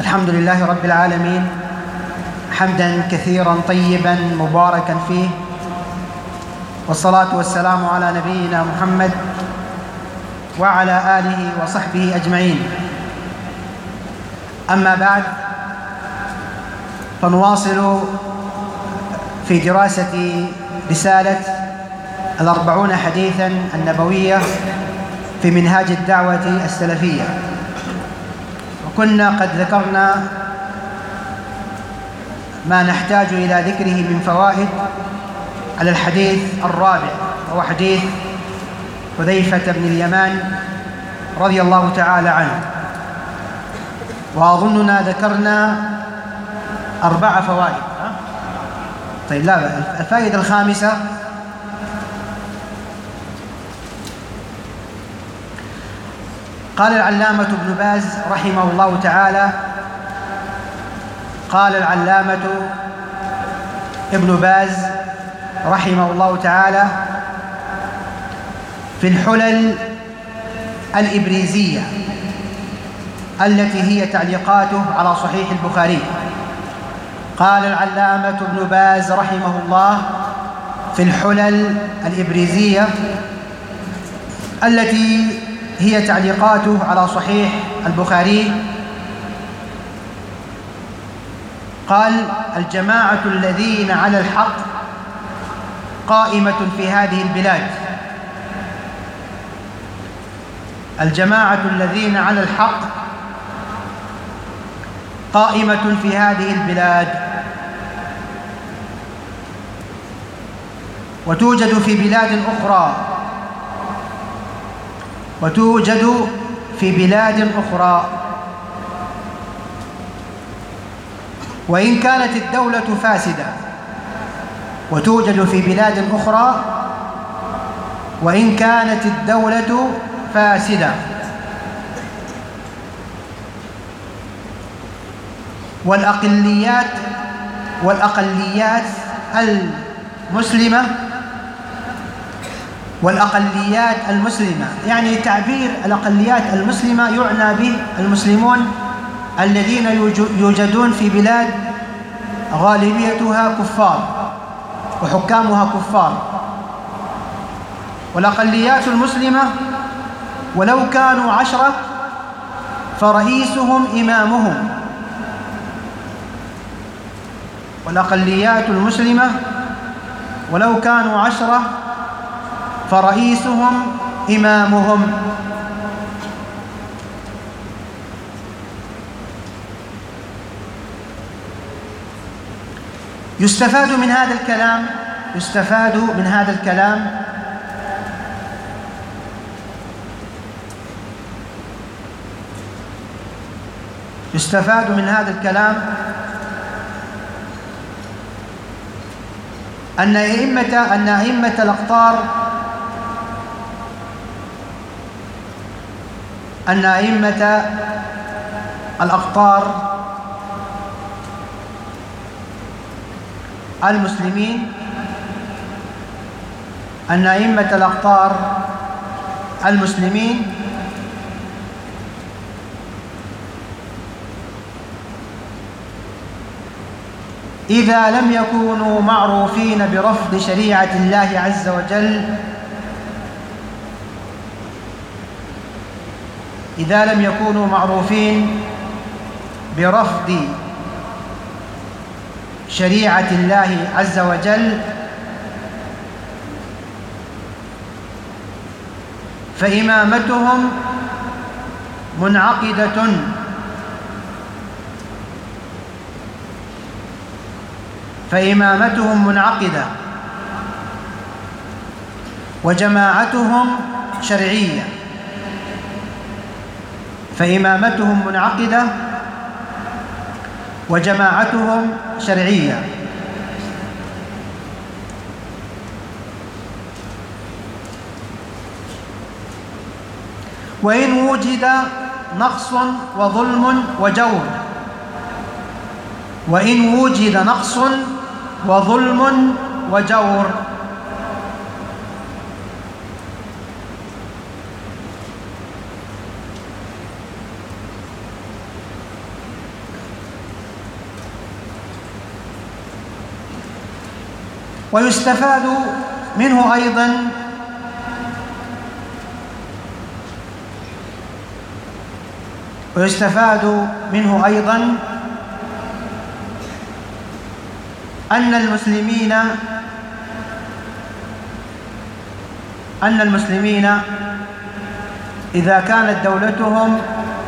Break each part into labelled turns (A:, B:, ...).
A: الحمد لله رب العالمين حمدا كثيرا طيبا مباركا فيه، والصلاة والسلام على نبينا محمد وعلى آله وصحبه أجمعين. أما بعد، فنواصل في دراسة رسالة 40 حديثا النبوية في منهاج الدعوة السلفية، وكنا قد ذكرنا ما نحتاج إلى ذكره من فوائد على الحديث الرابع، وهو حديث حذيفة بن اليمان رضي الله تعالى عنه، وأظننا ذكرنا 4 فوائد. طيب، لا، الفائدة الخامسة: قال العلامة ابن باز رحمه الله تعالى قال العلامة ابن باز رحمه الله تعالى في الحلل الإبريزية التي هي تعليقاته على صحيح البخاري. قال العلامة ابن باز رحمه الله في الحلل الإبريزية التي هي تعليقاته على صحيح البخاري، قال: الجماعة الذين على الحق قائمة في هذه البلاد. الجماعة الذين على الحق قائمة في هذه البلاد، وتوجد في بلاد أخرى، وإن كانت الدولة فاسدة. وتوجد في بلاد أخرى وإن كانت الدولة فاسدة. والأقليات المسلمة، يعني تعبير الأقليات المسلمة يعنى به المسلمون الذين يوجدون في بلاد غالبيتها كفار وحكامها كفار. والأقليات المسلمة ولو كانوا 10 فرئيسهم إمامهم. والأقليات المسلمة ولو كانوا 10 فرئيسهم إمامهم. يستفاد من هذا الكلام أن أئمة الأقطار المسلمين إذا لم يكونوا معروفين برفض شريعة الله عز وجل، شريعة الله عز وجل، فإمامتهم منعقدة وجماعتهم شرعية. وإن وجد نقص وظلم وجور، ويستفاد منه أيضا أن المسلمين إذا كانت دولتهم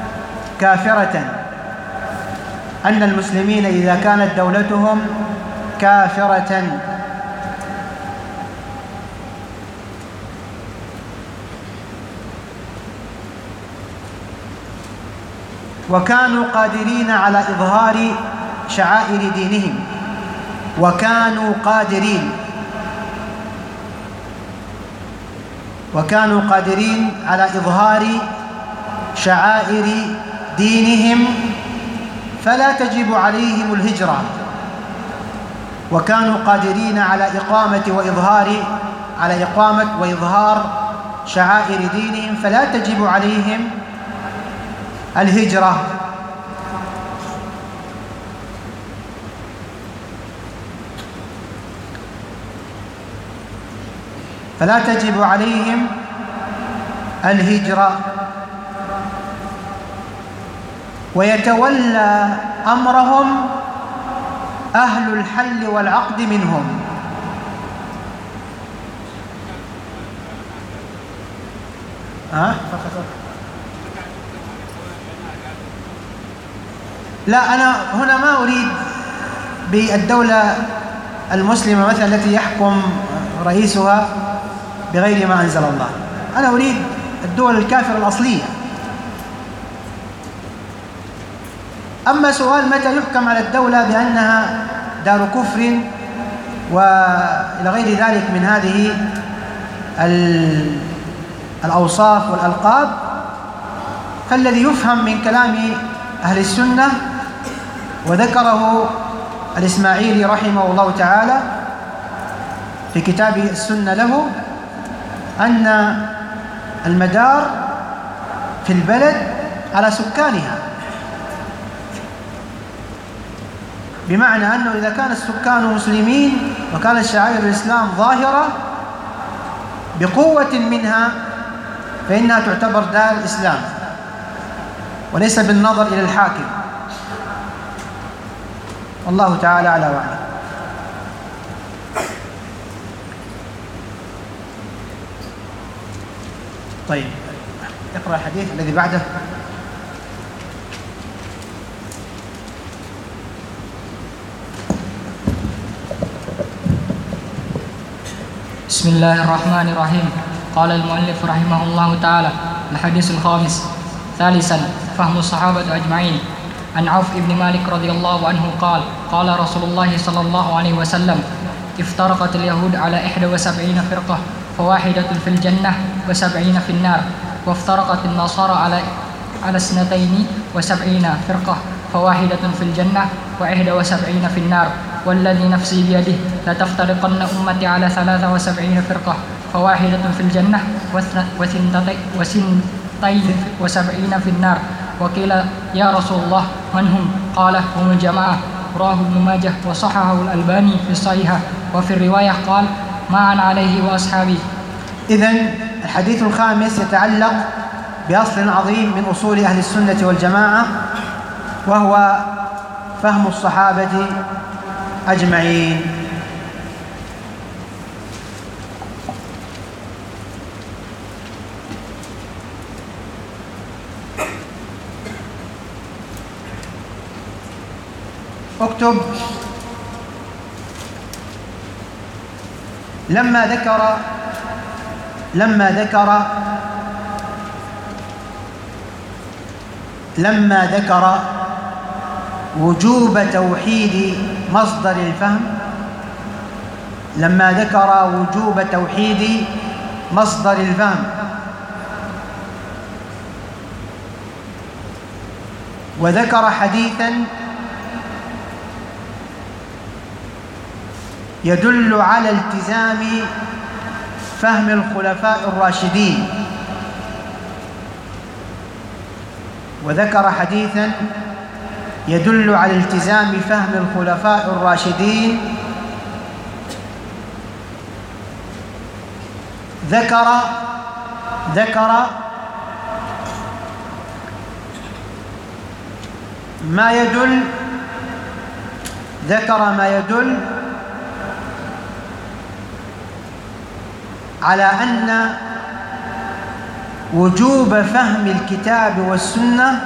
A: كافرة وكانوا قادرين على إظهار شعائر دينهم وكانوا قادرين على إظهار شعائر دينهم فلا تجب عليهم الهجرة، وكانوا قادرين على إقامة وإظهار شعائر دينهم فلا تجب عليهم الهجرة. ويتولى أمرهم أهل الحل والعقد منهم. لا، أنا هنا ما أريد بالدولة المسلمة مثلا التي يحكم رئيسها بغير ما أنزل الله، أنا أريد الدول الكافرة الأصلية. أما سؤال متى يحكم على الدولة بأنها دار كفر وإلى غير ذلك من هذه الأوصاف والألقاب، فالذي يفهم من كلام أهل السنة وذكره الإسماعيلي رحمه الله تعالى في كتاب السنة له أن المدار في البلد على سكانها، بمعنى أنه إذا كان السكان مسلمين وكانت شعائر الإسلام ظاهرة بقوة منها فإنها تعتبر دار الإسلام وليس بالنظر إلى الحاكم. والله تعالى أعلى وأعلم. طيب، اقرأ الحديث الذي بعده.
B: بسم الله الرحمن الرحيم. قال المؤلف رحمه الله تعالى: الحديث الخامس. ثالثا، فهم الصحابة أجمعين. عن عوف بن مالك رضي الله عنه قال: قال رسول الله صلى الله عليه وسلم: افترقت اليهود على 71 فرقة، فواحدة في الجنة و70 في النار، وافترقت النصارى على 72 فرقة، فواحدة في الجنة و71 في النار، والذي نفسي بيده لتفترقن أمتي على 73 فرقة، فواحدة في الجنة وثنتين في النار. وقيل: يا رسول الله من هم؟ قال: هم الجماعة. رواه ابن ماجه وصححه الألباني في الصحيحة. وفي الرواية قال: ما أنا عليه وأصحابي.
A: إذن الحديث الخامس يتعلق بأصل عظيم من أصول أهل السنة والجماعة، وهو فهم الصحابة أجمعين. اكتب: لما ذكر وجوب توحيد مصدر الفهم، وذكر حديثا يدل على التزام فهم الخلفاء الراشدين، ذكر ما يدل على أن وجوب فهم الكتاب والسنة،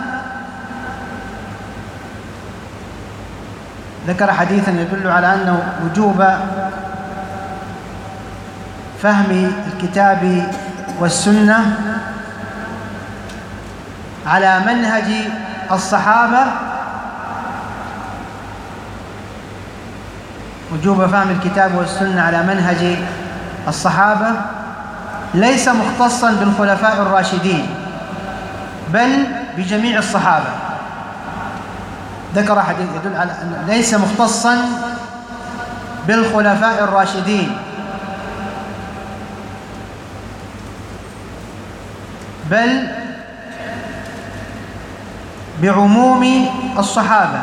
A: ذكر حديثا يدل على أن وجوب فهم الكتاب والسنة على منهج الصحابة، وجوب فهم الكتاب والسنة على منهج الصحابة ليس مختصا بالخلفاء الراشدين بل بجميع الصحابة. ذكر حديث يدل على أنه ليس مختصا بالخلفاء الراشدين بل بعموم الصحابة.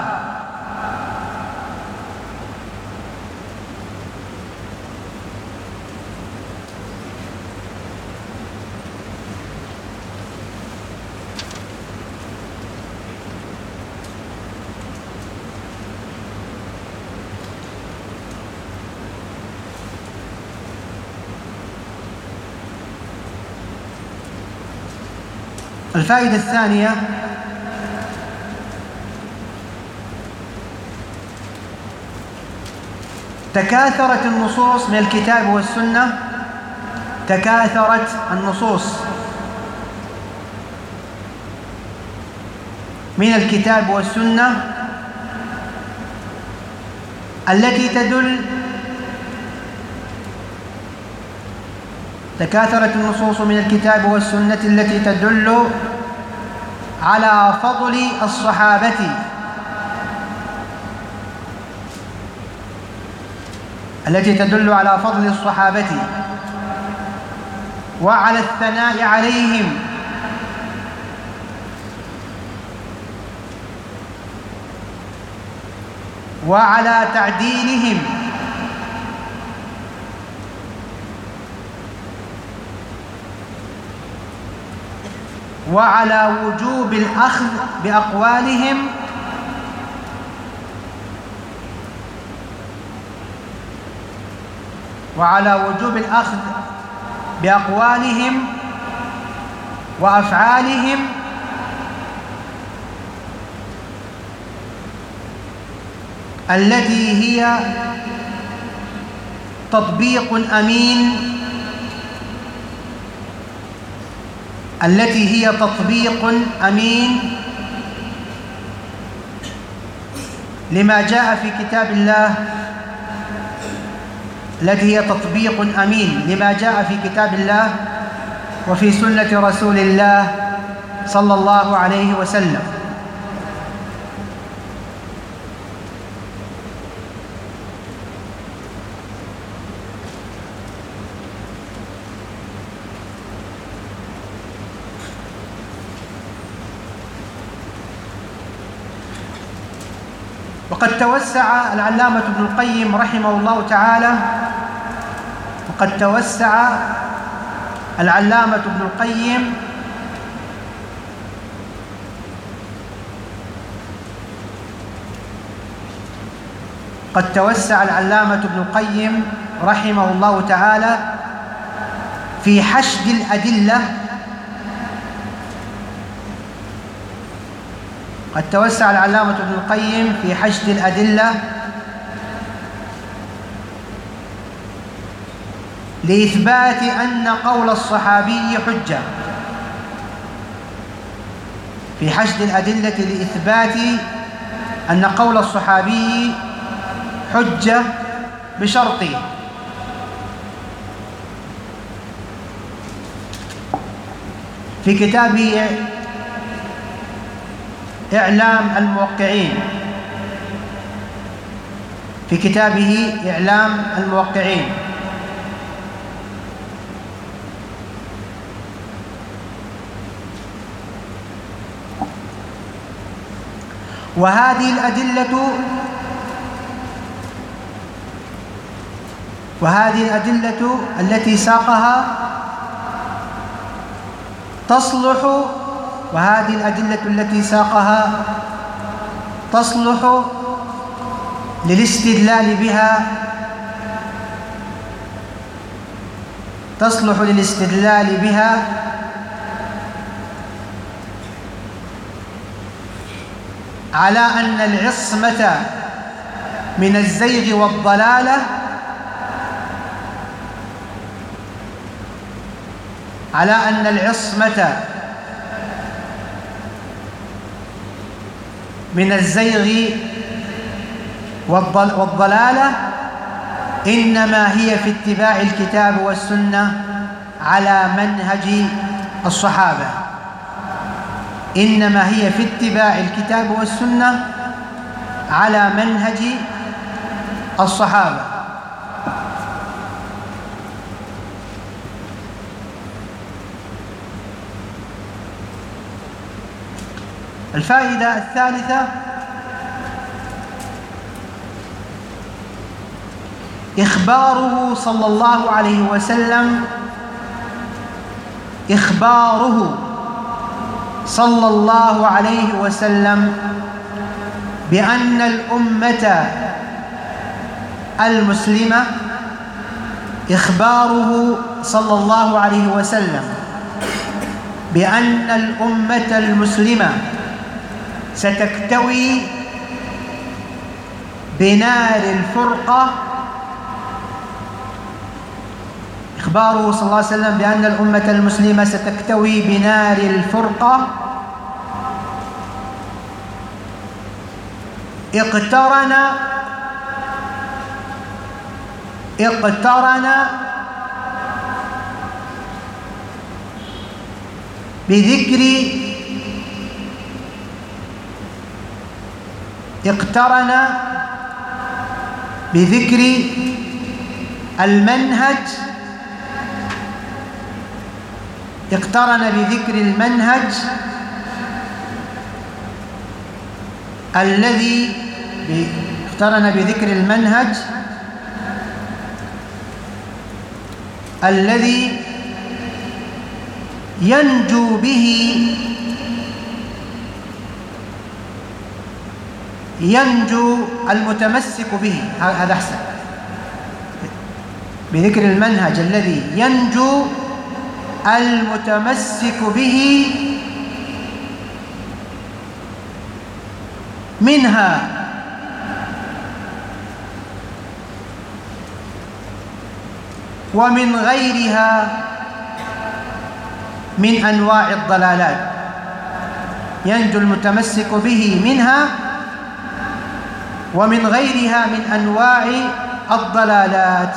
A: الفائدة الثانية: تكاثرت النصوص من الكتاب والسنة، تكاثرت النصوص من الكتاب والسنة التي تكاثرت النصوص من الكتاب والسنة التي تدل على فضل الصحابة وعلى الثناء عليهم وعلى تعديلهم وعلى وجوب الأخذ بأقوالهم وأفعالهم التي هي تطبيق أمين لما جاء في كتاب الله، وفي سنة رسول الله صلى الله عليه وسلم. وقد توسع العلامة ابن القيم رحمه الله تعالى العلامة ابن القيم رحمه الله تعالى في حشد الأدلة، لإثبات أن قول الصحابي حجة، بشرط في كتابه إعلام الموقعين، وهذه الأدلة التي ساقها تصلح، وهذه الأدلة التي ساقها تصلح للاستدلال بها، تصلح للاستدلال بها على أن العصمة من الزيغ والضلالة على أن العصمة من الزيغ والضلالة إنما هي في اتباع الكتاب والسنة على منهج الصحابة، إنما هي في اتباع الكتاب والسنة على منهج الصحابة. الفائدة الثالثة: إخباره صلى الله عليه وسلم بأن الأمة المسلمة، إخباره صلى الله عليه وسلم بأن الأمة المسلمة ستكتوي بنار الفرقة، إخباره صلى الله عليه وسلم بأن الأمة المسلمة ستكتوي بنار الفرقة اقترن بذكر المنهج الذي ينجو المتمسك به، هذا أحسن، بذكر المنهج الذي ينجو المتمسك به منها ومن غيرها من أنواع الضلالات، ينجو المتمسك به منها ومن غيرها من أنواع الضلالات.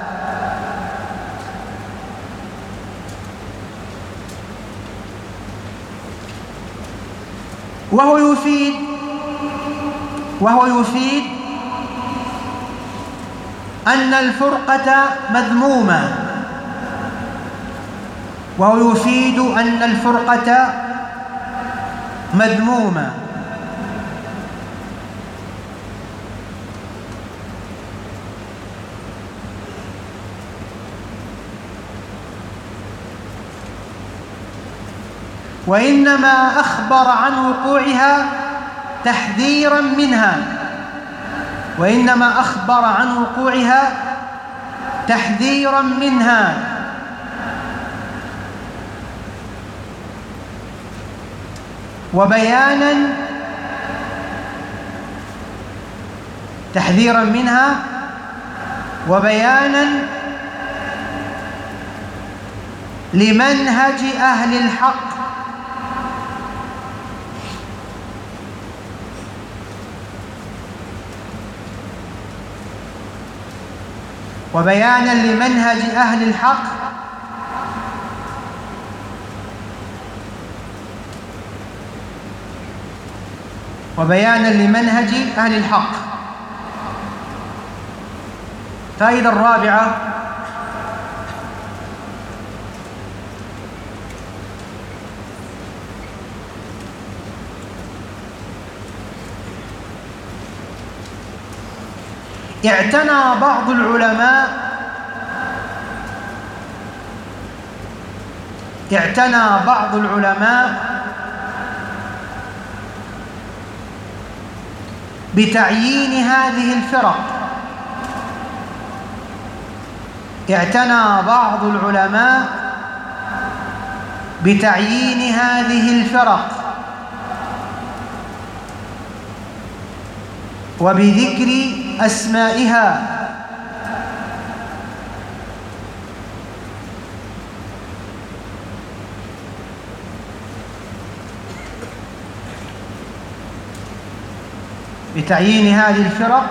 A: وهو يفيد أن الفرقة مذمومة، وإنما أخبر عن وقوعها تحذيرا منها، وبيانا لمنهج أهل الحق، الفائدة الرابعة: اعتنى بعض العلماء اعتنى بعض العلماء بتعيين هذه الفرق، اعتنى بعض العلماء بتعيين هذه الفرق وبذكر أسمائها، بتعيين هذه الفرق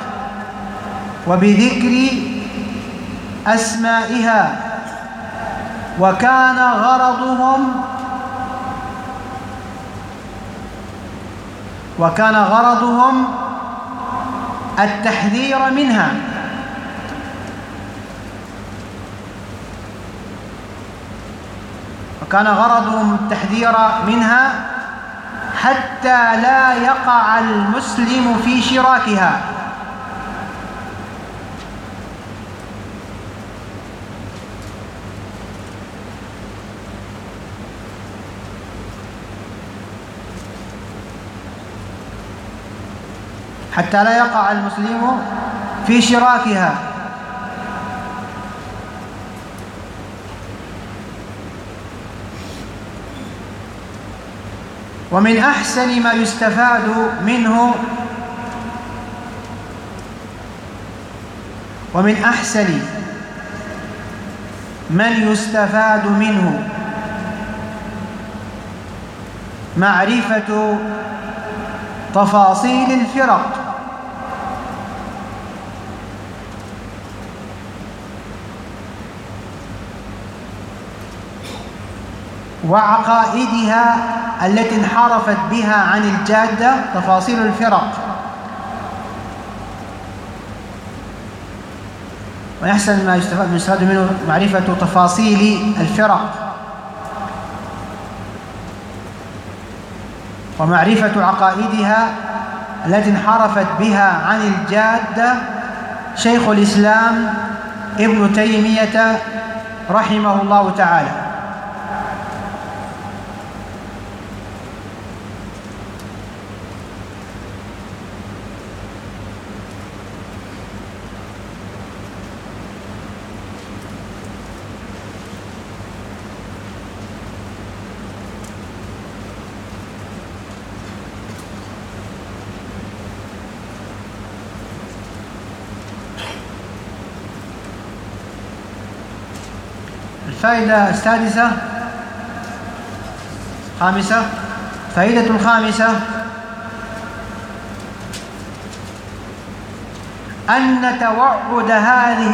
A: وبذكر أسمائها، وكان غرضهم التحذير منها، حتى لا يقع المسلم في شراكها. حتى لا يقع المسلم في شراكها. ومن أحسن ما يستفاد منه، ومن أحسن من يستفاد منه معرفة تفاصيل الفرق وعقائدها التي انحرفت بها عن الجادة، تفاصيل الفرق. ويحسن ما يستفاد منه معرفة تفاصيل الفرق ومعرفة عقائدها التي انحرفت بها عن الجادة. شيخ الإسلام ابن تيمية رحمه الله تعالى. الفائدة السادسة خامسة، فائدة الخامسة أن توعد هذه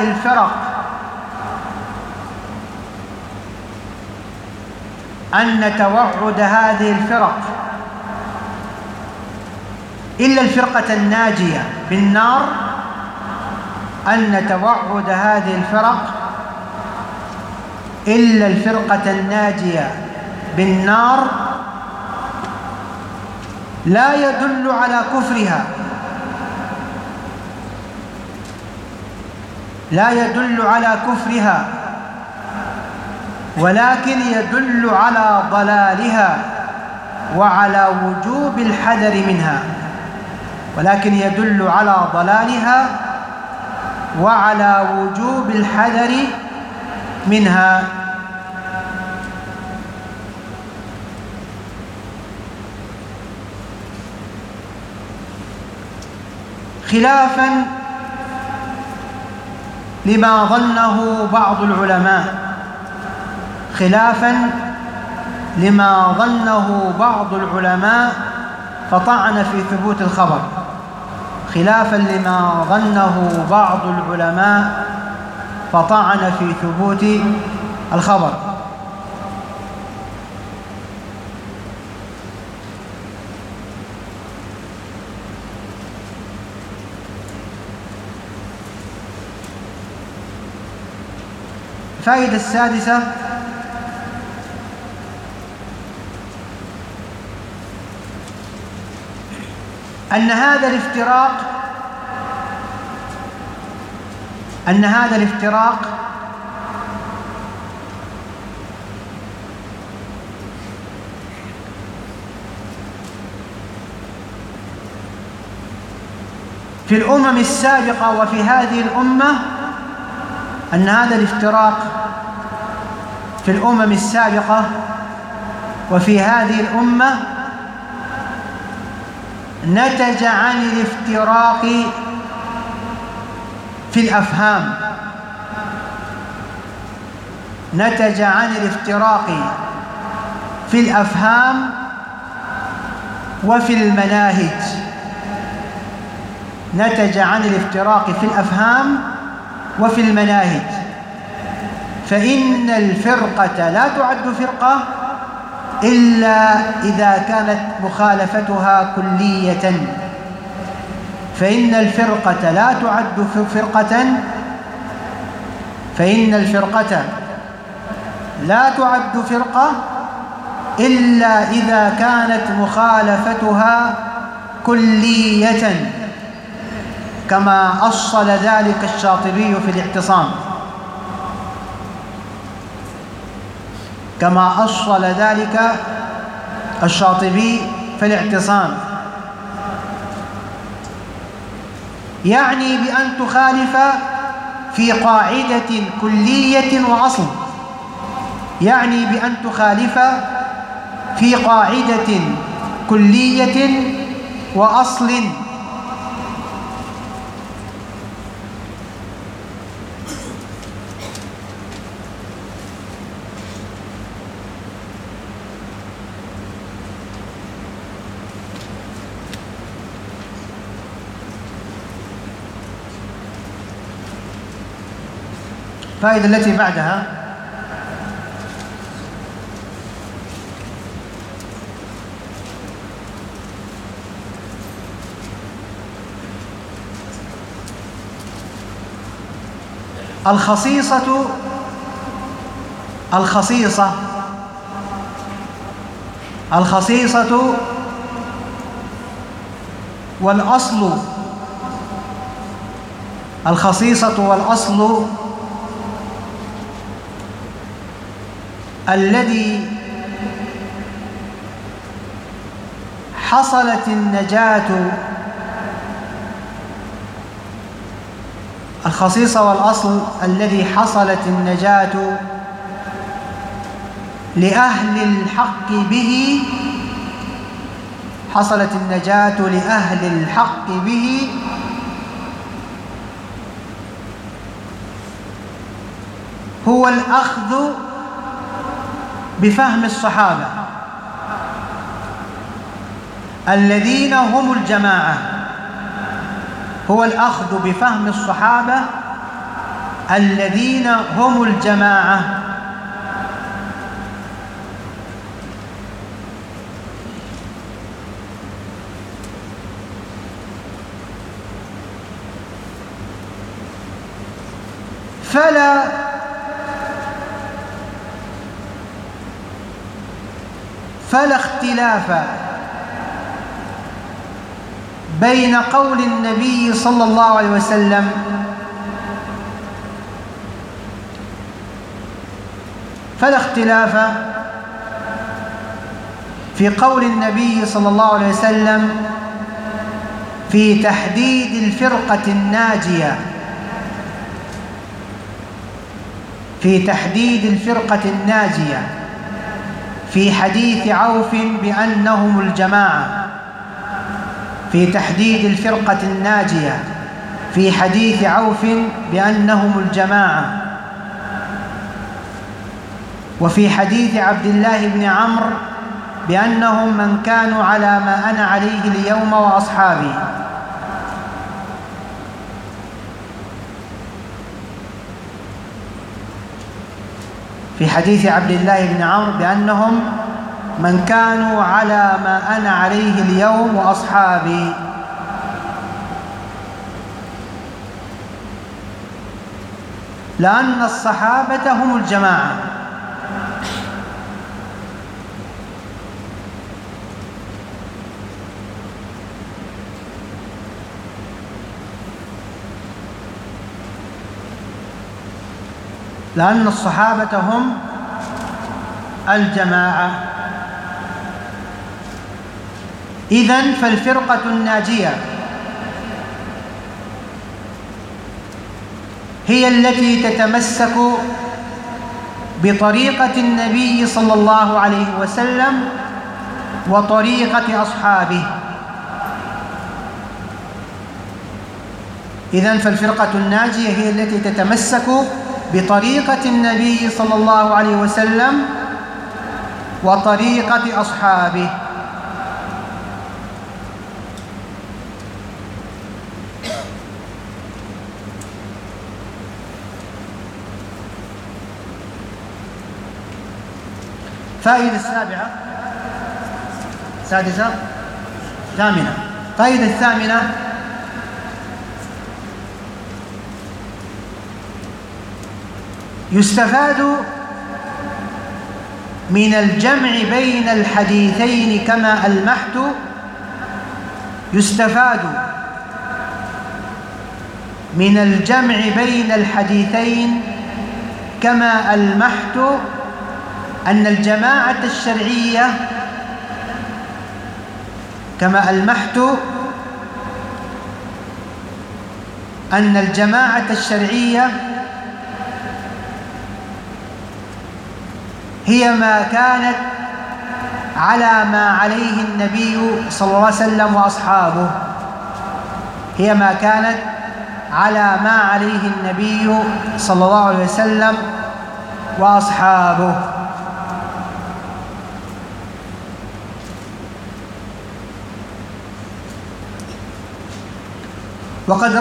A: الفرق إلا الفرقة الناجية بالنار، أن توعد هذه الفرق إلا الفرقة الناجية بالنار لا يدل على كفرها، ولكن يدل على ضلالها وعلى وجوب الحذر منها. خلافا لما ظنه بعض العلماء فطعن في ثبوت الخبر. الفائدة السادسة أن هذا الافتراق في الأمم السابقة وفي هذه الأمة أن هذا الافتراق في الأمم السابقة وفي هذه الأمة نتج عن الافتراق في الأفهام، نتج عن الافتراق في الأفهام وفي المناهج، نتج عن الافتراق في الأفهام وفي المناهج. فإن الفرقة لا تعد فرقة إلا إذا كانت مخالفتها كلية، فإن الفرقة لا تعد فرقة، فإن الفرقة لا تعد فرقة إلا إذا كانت مخالفتها كلية، كما أصل ذلك الشاطبي في الاعتصام، كما أصل ذلك الشاطبي في الاعتصام، يعني بأن تخالف في قاعدة كلية وأصل، يعني بأن تخالف في قاعدة كلية وأصل. الفائدة التي بعدها: الخصيصة والأصل، الخصيصة والأصل الذي حصلت النجاة، الخصيصة والأصل الذي حصلت النجاة لأهل الحق به، حصلت النجاة لأهل الحق به هو الأخذ بفهم الصحابة الذين هم الجماعة، هو الأخذ بفهم الصحابة الذين هم الجماعة. فلا اختلاف بين قول النبي صلى الله عليه وسلم فلا اختلاف في قول النبي صلى الله عليه وسلم في تحديد الفرقة الناجية، في تحديد الفرقة الناجية في حديث عوف بأنهم الجماعة، في تحديد الفرقة الناجية في حديث عوف بأنهم الجماعة، وفي حديث عبد الله بن عمرو بأنهم من كانوا على ما أنا عليه اليوم وأصحابي. في حديث عبد الله بن عمرو بأنهم من كانوا على ما أنا عليه اليوم وأصحابي. لأن الصحابة هم الجماعة، لأن الصحابة هم الجماعة. إذن فالفرقة الناجية هي التي تتمسك بطريقة النبي صلى الله عليه وسلم وطريقة أصحابه. إذن فالفرقة الناجية هي التي تتمسك بطريقة النبي صلى الله عليه وسلم وطريقة أصحابه. فائدة السابعة سادسة ثامنة. فائدة الثامنة: يستفاد من الجمع بين الحديثين كما ألمحت يستفاد من الجمع بين الحديثين كما ألمحت أن الجماعة الشرعية كما ألمحت أن الجماعة الشرعية هي ما كانت على ما عليه النبي صلى الله عليه وسلم وأصحابه، هي ما كانت على ما عليه النبي صلى الله عليه وسلم وأصحابه. وقد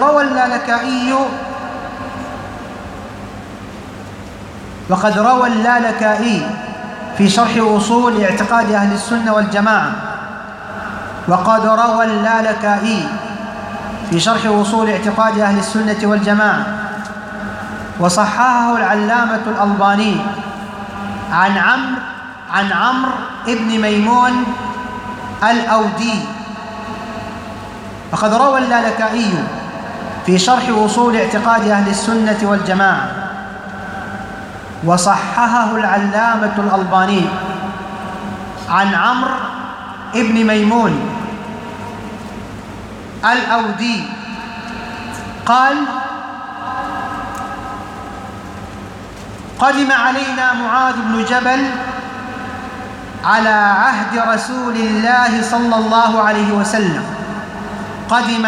A: روى اللالكائي في شرح أصول اعتقاد أهل السنة والجماعة وقد روى اللالكائي في شرح أصول اعتقاد أهل السنة والجماعة وصححه العلامة الألباني عن عمرو ابن ميمون الأودي. فقد روى اللالكائي في شرح أصول اعتقاد أهل السنة والجماعة وصححه العلامة الألباني عن عمرو ابن ميمون الأودي قال: قدم علينا معاذ بن جبل على عهد رسول الله صلى الله عليه وسلم. قدم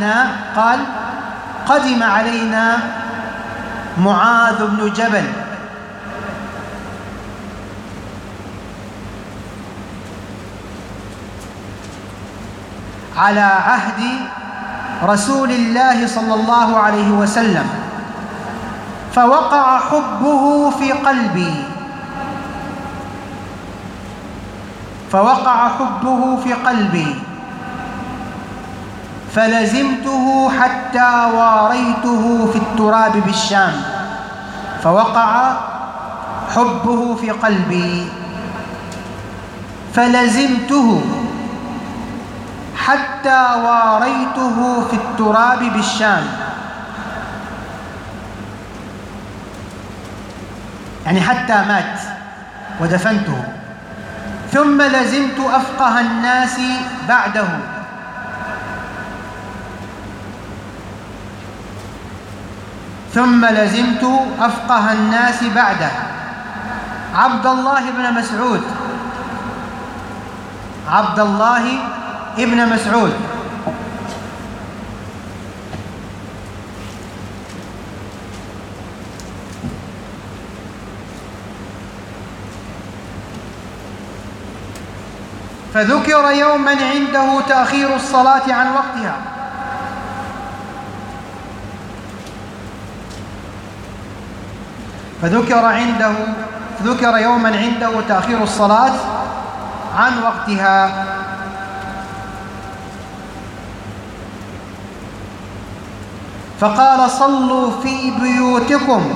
A: علينا معاذ بن جبل على عهد رسول الله صلى الله عليه وسلم فوقع حبه في قلبي فلزمته حتى واريته في التراب بالشام. فوقع حبه في قلبي فلزمته حتى واريته في التراب بالشام، يعني حتى مات ودفنته. ثم لزمت أفقه الناس بعده عبد الله بن مسعود فذكر يوما عنده تأخير الصلاة عن وقتها فذكر يوما عنده تأخير الصلاة عن وقتها. فقال: صلوا في بيوتكم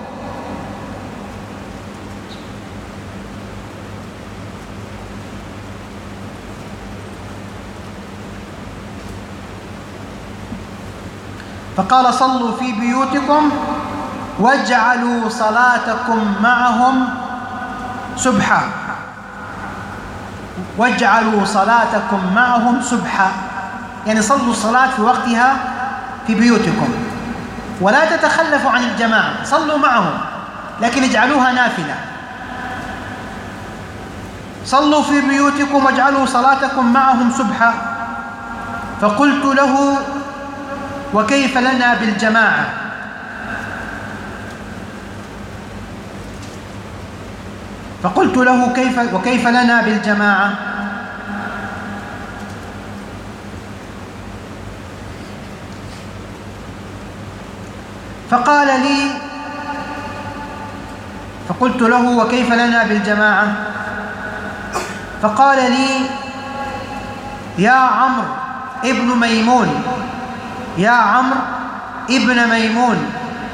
A: واجعلوا صلاتكم معهم سبحا، يعني صلوا الصلاة في وقتها في بيوتكم ولا تتخلفوا عن الجماعة، صلوا معهم لكن اجعلوها نافلة. صلوا في بيوتكم واجعلوا صلاتكم معهم سبحا. فقلت له وكيف لنا بالجماعة؟ فقلت له وكيف لنا بالجماعة؟ فقال لي، فقلت له وكيف لنا بالجماعة؟ فقال لي يا عمرو ابن ميمون، يا عمرو ابن ميمون،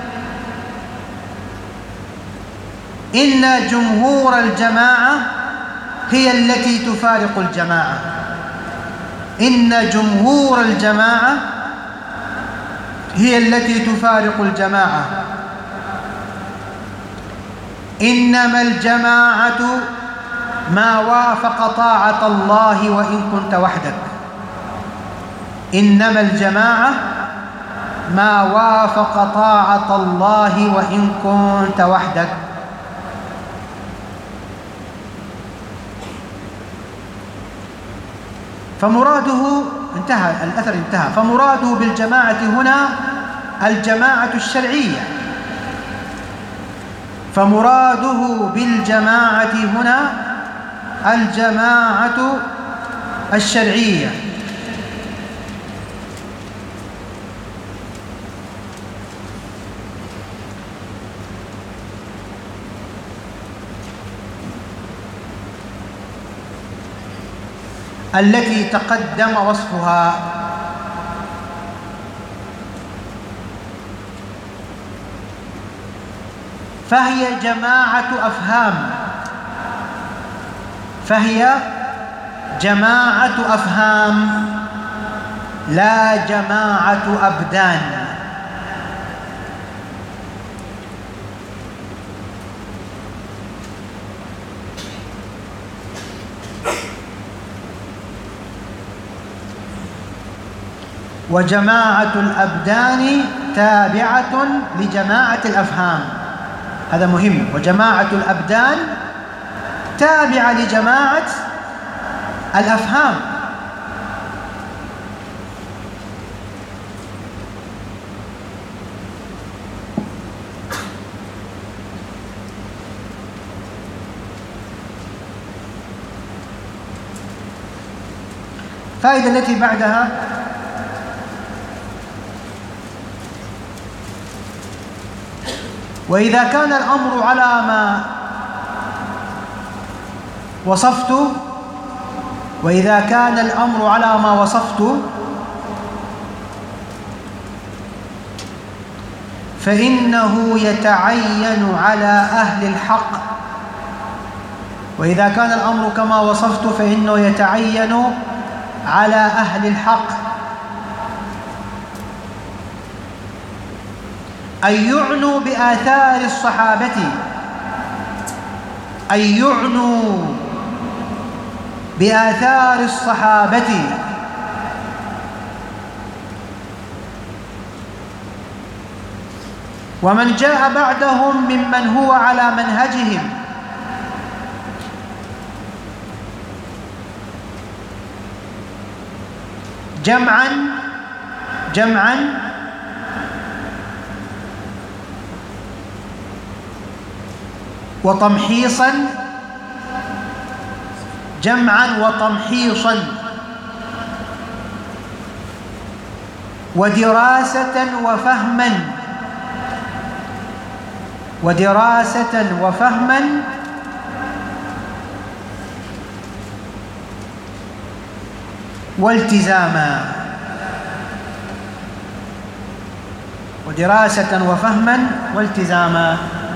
A: إن جمهور الجماعة هي التي تفارق الجماعة، إن جمهور الجماعة هي التي تفارق الجماعة، إنما الجماعة ما وافق طاعة الله وإن كنت وحدك، إنما الجماعة ما وافق طاعة الله وإن كنت وحدك. فمراده انتهى الأثر، انتهى. فمراده بالجماعة هنا الجماعة الشرعية، فمراده بالجماعة هنا الجماعة الشرعية. التي تقدم وصفها. فهي جماعة أفهام، فهي جماعة أفهام لا جماعة أبدان. وجماعة الأبدان تابعة لجماعة الأفهام، هذا مهم. وجماعة الأبدان تابعة لجماعة الأفهام. الفائدة التي بعدها وإذا كان الأمر على ما وصفت، وإذا كان الأمر على ما وصفت فإنه يتعين على أهل الحق. وإذا كان الأمر كما وصفت فإنه يتعين على أهل الحق أن يعنوا بآثار الصحابة، أن يعنوا بآثار الصحابة ومن جاء بعدهم ممن هو على منهجهم، جمعا وتمحيصا، جمعا وتمحيصا، ودراسة وفهما، ودراسة وفهما والتزاما، ودراسة وفهما والتزاما.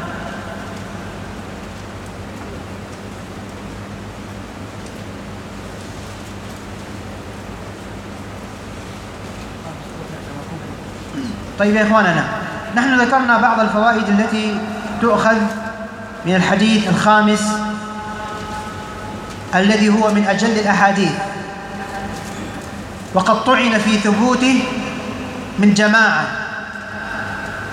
A: طيب يا إخواننا، نحن ذكرنا بعض الفوائد التي تؤخذ من الحديث الخامس الذي هو من أجل الأحاديث، وقد طعن في ثبوته من جماعة،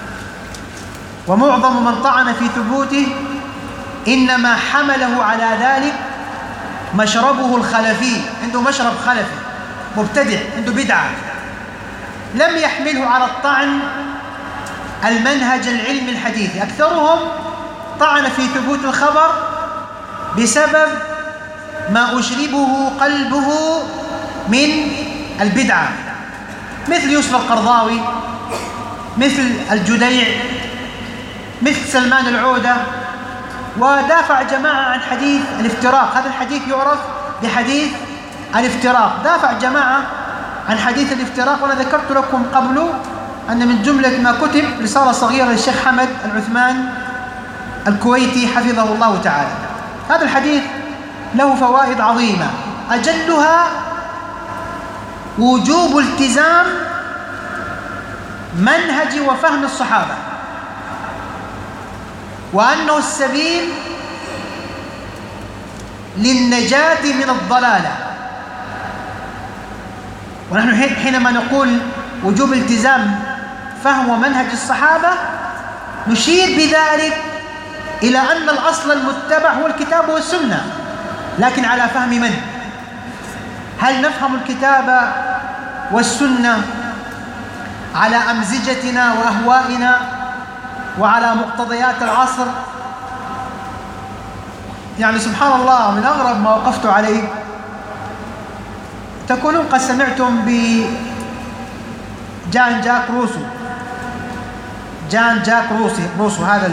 A: ومعظم من طعن في ثبوته إنما حمله على ذلك مشربه الخلفي، عنده مشرب خلفي مبتدع، عنده بدعة، لم يحمله على الطعن المنهج العلمي الحديثي. أكثرهم طعن في ثبوت الخبر بسبب ما أشربه قلبه من البدعة، مثل يوسف القرضاوي، مثل الجديع، مثل سلمان العودة. ودافع جماعة عن حديث الافتراق، هذا الحديث يعرف بحديث الافتراق. دافع جماعة عن حديث الافتراق، وأنا ذكرت لكم قبل أن من جملة ما كتب رسالة صغيرة للشيخ حمد العثمان الكويتي حفظه الله تعالى. هذا الحديث له فوائد عظيمة، أجلها وجوب التزام منهج وفهم الصحابة، وأنه السبيل للنجاة من الضلالة. ونحن حينما نقول وجوب التزام فهم ومنهج الصحابة نشير بذلك إلى أن الأصل المتبع هو الكتاب والسنة، لكن على فهم من؟ هل نفهم الكتاب والسنة على أمزجتنا وأهوائنا وعلى مقتضيات العصر؟ يعني سبحان الله، من أغرب ما وقفت عليه، تكونون قد سمعتم جان جاك روسو. جان جاك روسو هذا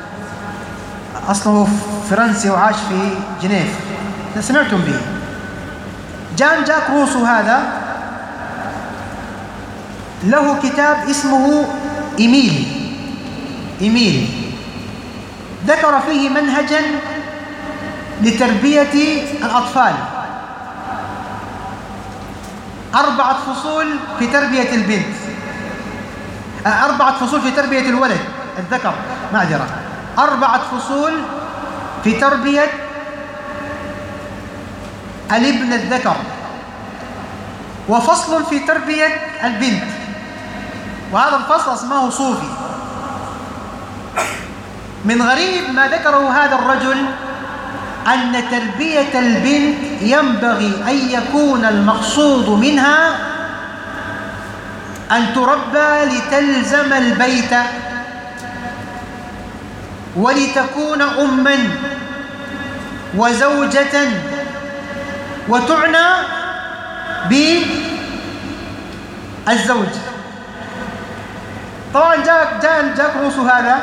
A: أصله فرنسي وعاش في جنيف، سمعتم به. جان جاك روسو هذا له كتاب اسمه إيميل، ذكر فيه منهجا لتربية الأطفال، 4 فصول في تربية البنت، 4 فصول في تربية الولد الذكر، 4 فصول في تربية الابن الذكر، وفصل في تربية البنت، وهذا الفصل اسمه صوفي. من غريب ما ذكره هذا الرجل أن تربية البنت ينبغي أن يكون المقصود منها أن تربى لتلزم البيت ولتكون أماً وزوجة، وتعنى بالزوج. طبعا جاك روسو هذا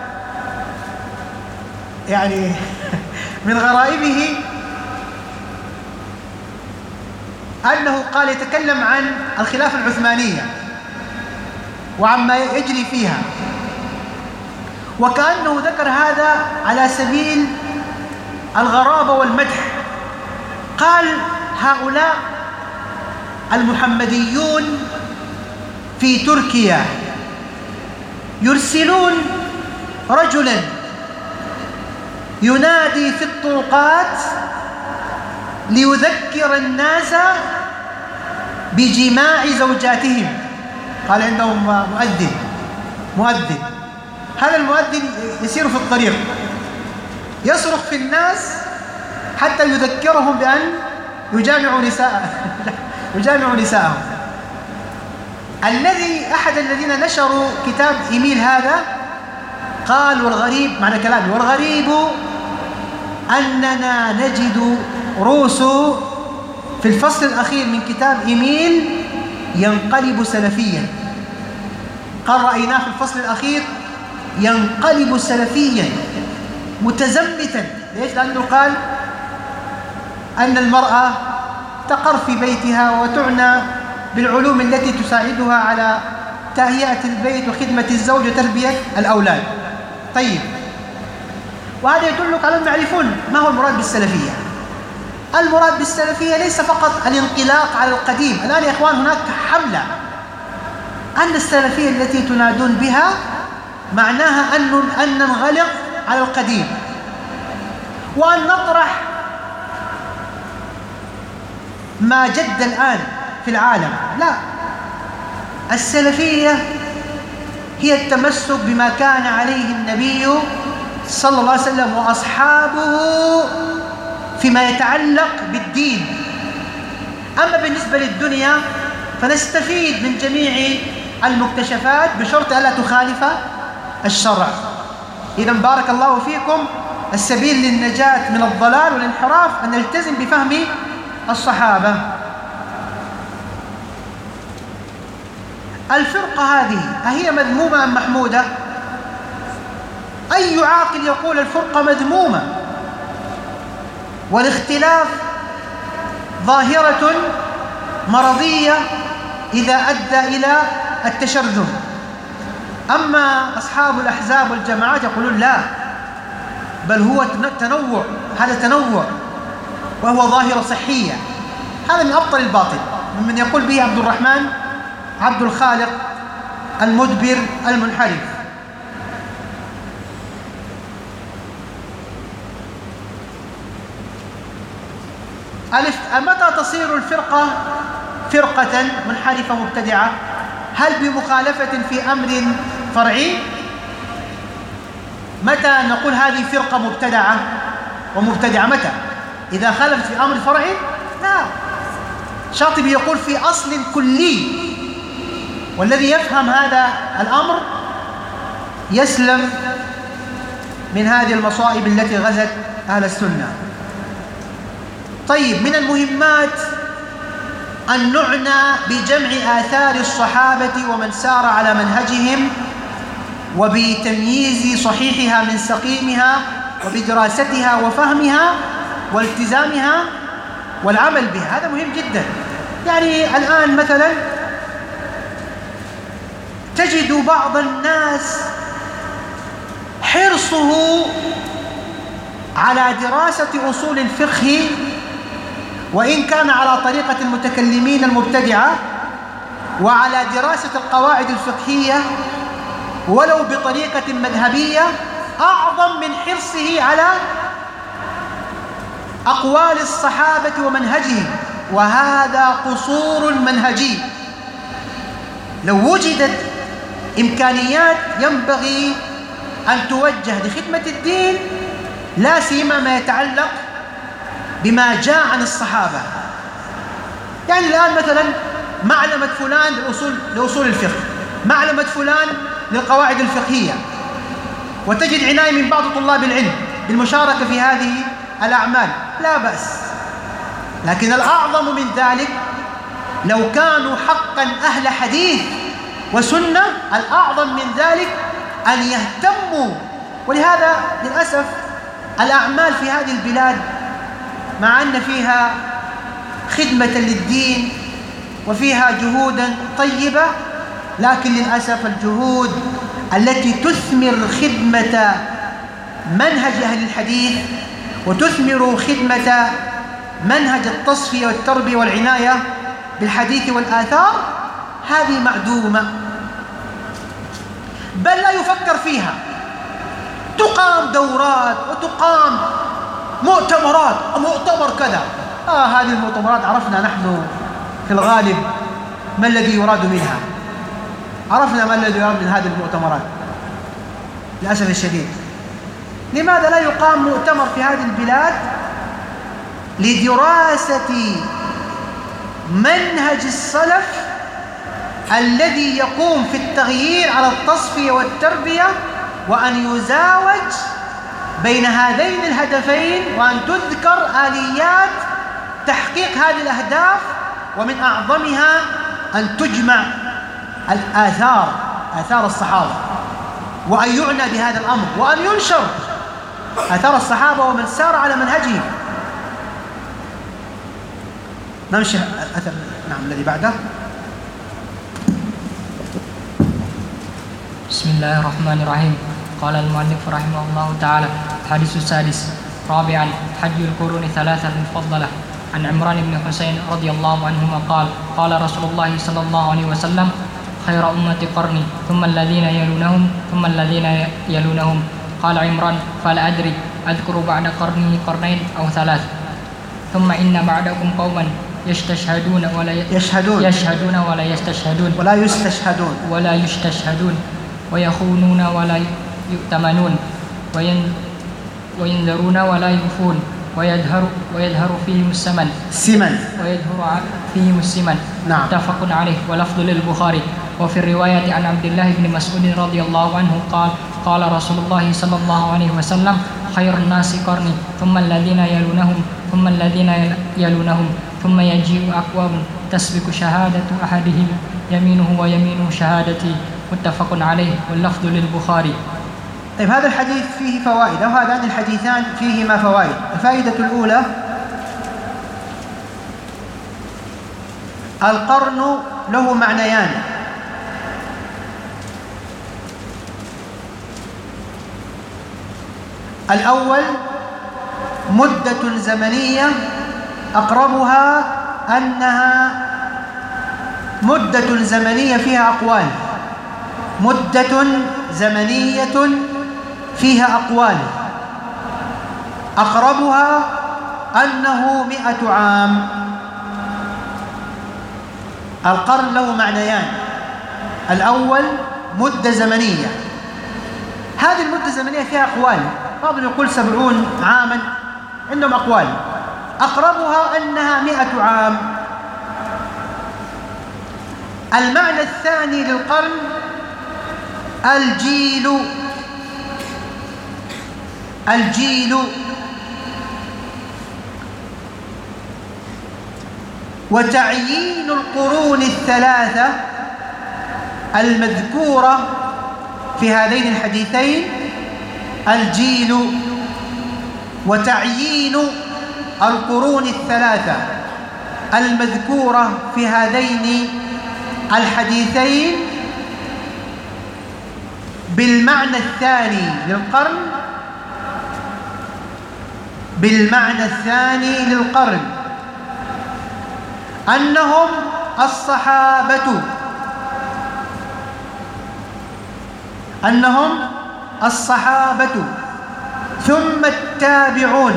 A: يعني من غرائبه أنه قال يتكلم عن الخلافة العثمانية وعما يجري فيها، وكأنه ذكر هذا على سبيل الغرابة والمدح. قال هؤلاء المحمديون في تركيا يرسلون رجلا ينادي في الطرقات ليذكر الناس بجماع زوجاتهم. قال عندهم مؤذن، هذا المؤذن يسير في الطريق يصرخ في الناس حتى يذكرهم بأن يجامعوا نساءهم. أحد الذين نشروا كتاب إيميل هذا قال والغريب، معنى كلامي، والغريب أننا نجد روسو في الفصل الأخير من كتاب إيميل ينقلب سلفيا. قال رأيناه في الفصل الأخير ينقلب سلفيا متزمتا. ليش؟ لأنه قال أن المرأة تقر في بيتها وتعنى بالعلوم التي تساعدها على تهيئة البيت وخدمة الزوج وتربية الأولاد. طيب، وهذا يدلك على أن يعرفون ما هو المراد بالسلفية. المراد بالسلفية ليس فقط الانقلاق على القديم. الآن يا إخوان هناك حملة أن السلفية التي تنادون بها معناها أن ننغلق على القديم وأن نطرح ما جد الآن في العالم. لا، السلفية هي التمسك بما كان عليه النبي صلى الله عليه وسلم وأصحابه فيما يتعلق بالدين. أما بالنسبة للدنيا فنستفيد من جميع المكتشفات بشرط ألا تخالف الشرع. إذا بارك الله فيكم، السبيل للنجاة من الضلال والانحراف أن نلتزم بفهم الصحابة. الفرقة هذه أهي مذمومة أم محمودة؟ أي عاقل يقول الفرقة مذمومة؟ والاختلاف ظاهرة مرضية إذا أدى إلى التشرذم. أما أصحاب الأحزاب والجماعات يقولون لا، بل هو تنوع، هذا تنوع وهو ظاهرة صحية. هذا من أبطل الباطل، ممن يقول به عبد الرحمن عبد الخالق المدبر المنحرف. متى تصير الفرقة فرقة منحرفة مبتدعة؟ هل بمخالفة في أمر فرعي؟ متى نقول هذه فرقة مبتدعة ومبتدعة؟ متى؟ إذا خالفت في أمر فرعي؟ لا. شاطبي يقول في أصل كلي، والذي يفهم هذا الأمر يسلم من هذه المصائب التي غزت أهل السنة. طيب، من المهمات أن نعنى بجمع آثار الصحابة ومن سار على منهجهم، وبتمييز صحيحها من سقيمها، وبدراستها وفهمها والتزامها والعمل بها. هذا مهم جدا. يعني الآن مثلا تجد بعض الناس حرصه على دراسة أصول الفقه، وإن كان على طريقة المتكلمين المبتدعة، وعلى دراسة القواعد الفقهية ولو بطريقة مذهبية، أعظم من حرصه على أقوال الصحابة ومنهجهم، وهذا قصور منهجي. لو وجدت إمكانيات ينبغي أن توجه لخدمة الدين، لا سيما ما يتعلق بما جاء عن الصحابة. يعني الآن مثلا معلمة فلان لأصول الفقه، معلمة فلان للقواعد الفقهية، وتجد عناية من بعض طلاب العلم بالمشاركة في هذه الأعمال، لا بأس. لكن الأعظم من ذلك لو كانوا حقا أهل حديث وسنة، الأعظم من ذلك أن يهتموا. ولهذا للأسف الأعمال في هذه البلاد مع أن فيها خدمة للدين وفيها جهودا طيبة، لكن للأسف الجهود التي تثمر خدمة منهج أهل الحديث وتثمر خدمة منهج التصفية والتربية والعناية بالحديث والآثار هذه معدومة، بل لا يفكر فيها. تقام دورات وتقام مؤتمرات، مؤتمر كذا، هذه المؤتمرات عرفنا نحن في الغالب ما الذي يراد منها، عرفنا ما الذي يراد من هذه المؤتمرات للأسف الشديد. لماذا لا يقام مؤتمر في هذه البلاد لدراسة منهج السلف الذي يقوم في التغيير على التصفية والتربية، وأن يزاوج بين هذين الهدفين، وأن تذكر آليات تحقيق هذه الأهداف، ومن أعظمها أن تجمع آثار الصحابة، وأن يعنى بهذا الأمر، وأن ينشر آثار الصحابة ومن سار على منهجهم. نمشي الأثر الذي بعده.
B: بسم الله الرحمن الرحيم. قال المؤلف رحمه الله تعالى: الحديث السادس. رابعا، حج القرون ثلاثة المفضلة. عن عمران بن حسين رضي الله عنهما قال: قال رسول الله صلى الله عليه وسلم: خير أمتي قرني، ثم الذين يلونهم، ثم الذين يلونهم. قال عمران: فلا أدري، أذكر بعد قرنه قرنين أو ثلاث. ثم إن بعدكم قوما يشهدون ولا يستشهدون ويخونون ولا يؤتمنون وينذرون ولا يوفون ويظهر فيهم السمن
A: نعم.
B: متفق عليه واللفظ للبخاري. وفي الرواية عن عبد الله بن مسعود رضي الله عنه قال رسول الله صلى الله عليه وسلم خير الناس قرني ثم الذين يلونهم ثم يجيء أقوام تسبق شهادة أحدهم يمينه ويمين شهادتي متفق عليه واللفظ للبخاري.
A: طيب هذا الحديث فيه فوائد، أو هذان الحديثان فيهما فوائد. الفائدة الأولى: القرن له معنيان: الأول مدة زمنية أقربها أنها مدة زمنية فيها أقوال، مدة زمنية فيها أقوال، أقربها أنه 100 عام. القرن له معنيان: الأول مدة زمنية، هذه المدة الزمنية فيها أقوال، بعضهم يقول 70 عاما، عندهم أقوال، أقربها أنها 100 عام. المعنى الثاني للقرن الجيل، وتعيين القرون الثلاثة المذكورة في هذين الحديثين، الجيل وتعيين القرون الثلاثة المذكورة في هذين الحديثين بالمعنى الثاني للقرن، بالمعنى الثاني للقرن أنهم الصحابة ثم التابعون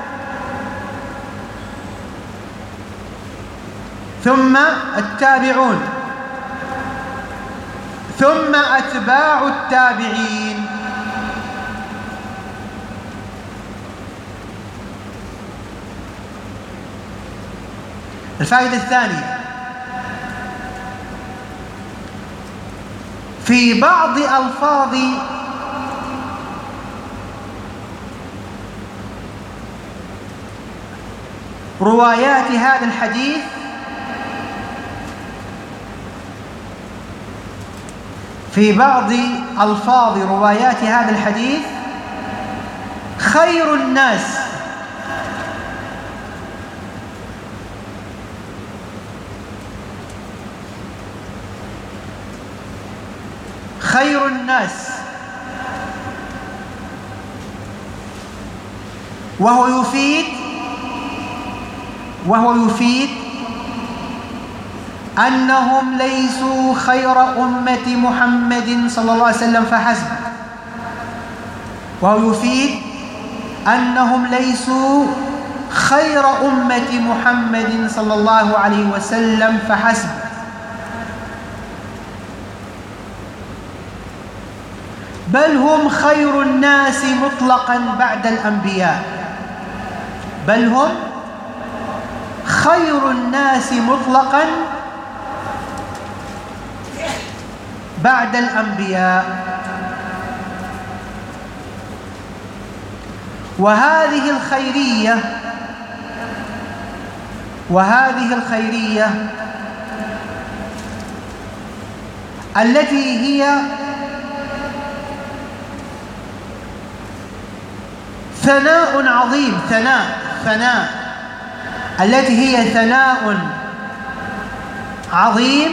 A: ثم أتباع التابعين. الفائدة الثانية: في بعض ألفاظ روايات هذا الحديث خير الناس، وهو يفيد أنهم ليسوا خير أمة محمد صلى الله عليه وسلم فحسب، وهو يفيد أنهم ليسوا خير أمة محمد صلى الله عليه وسلم فحسب، بل هم خير الناس مطلقا بعد الأنبياء، بل هم خير الناس مطلقا بعد الأنبياء. وهذه الخيرية التي هي ثناء عظيم، التي هي ثناء عظيم،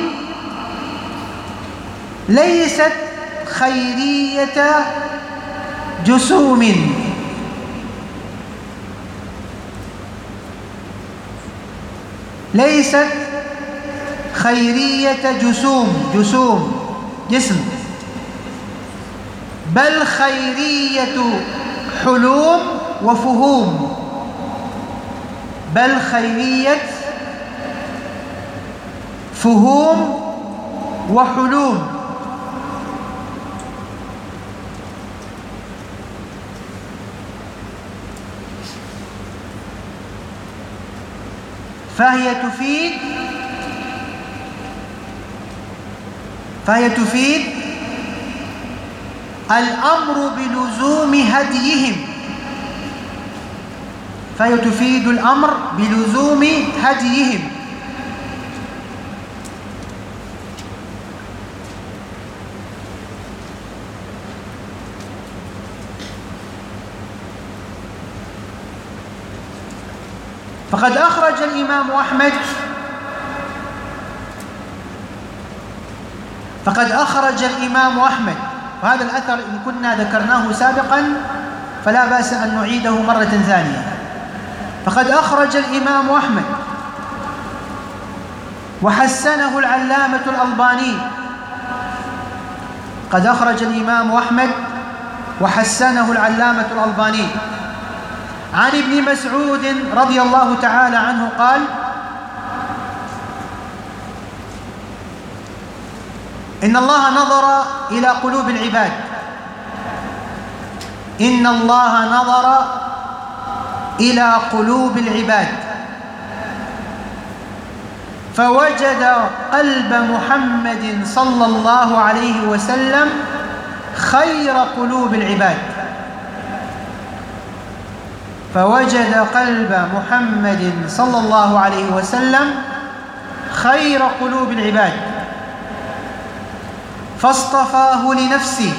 A: ليست خيرية جسوم، ليست خيرية جسم، بل خيرية حلوم وفهوم، بل خيرية فهوم وحلوم. فهي تفيد الأمر بلزوم هديهم، فهي تفيد الأمر بلزوم هديهم. فقد أخرج الإمام أحمد، وهذا الأثر إن كنا ذكرناه سابقا فلا بأس أن نعيده مرة ثانية. فقد أخرج الإمام أحمد وحسنه العلامة الألباني، قد أخرج الإمام أحمد وحسنه العلامة الألباني عن ابن مسعود رضي الله تعالى عنه قال: إن الله نظر إلى قلوب العباد، إن الله نظر إلى قلوب العباد فوجد قلب محمد صلى الله عليه وسلم خير قلوب العباد، فوجد قلب محمد صلى الله عليه وسلم خير قلوب العباد فاصطفاه لنفسه،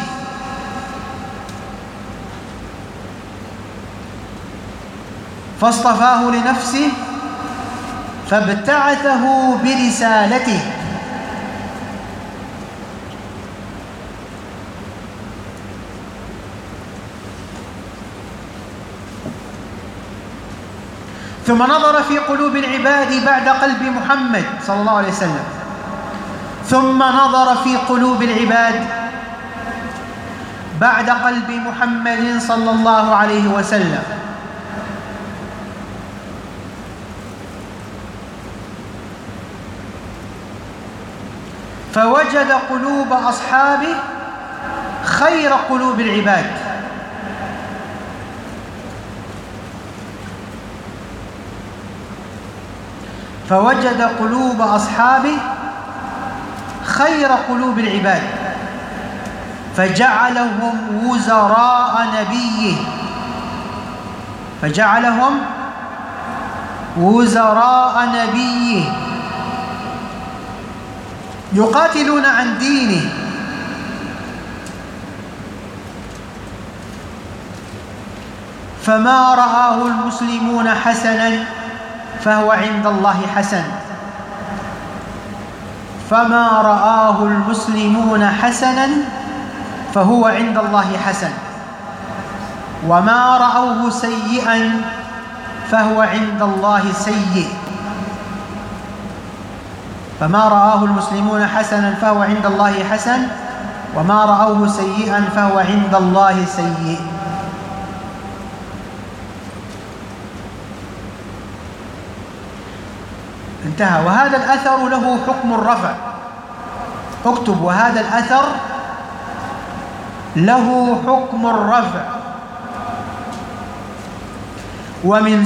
A: فابتعثه برسالته، ثم نظر في قلوب العباد بعد قلب محمد صلى الله عليه وسلم، ثم نظر في قلوب العباد بعد قلب محمد صلى الله عليه وسلم، فوجد قلوب أصحابه خير قلوب العباد، فوجد قلوب أصحابه خير قلوب العباد فجعلهم وزراء نبيه، يقاتلون عن دينه فما رآه المسلمون حسنا فهو عند الله حسن، فما رآه المسلمون حسنا فهو عند الله حسن، وما رأوه سيئا فهو عند الله سيء، فما رآه المسلمون حسنا فهو عند الله حسن، وما رأوه سيئا فهو عند الله سيء. انتهى. وهذا الأثر له حكم الرفع، اكتب: وهذا الأثر له حكم الرفع، ومن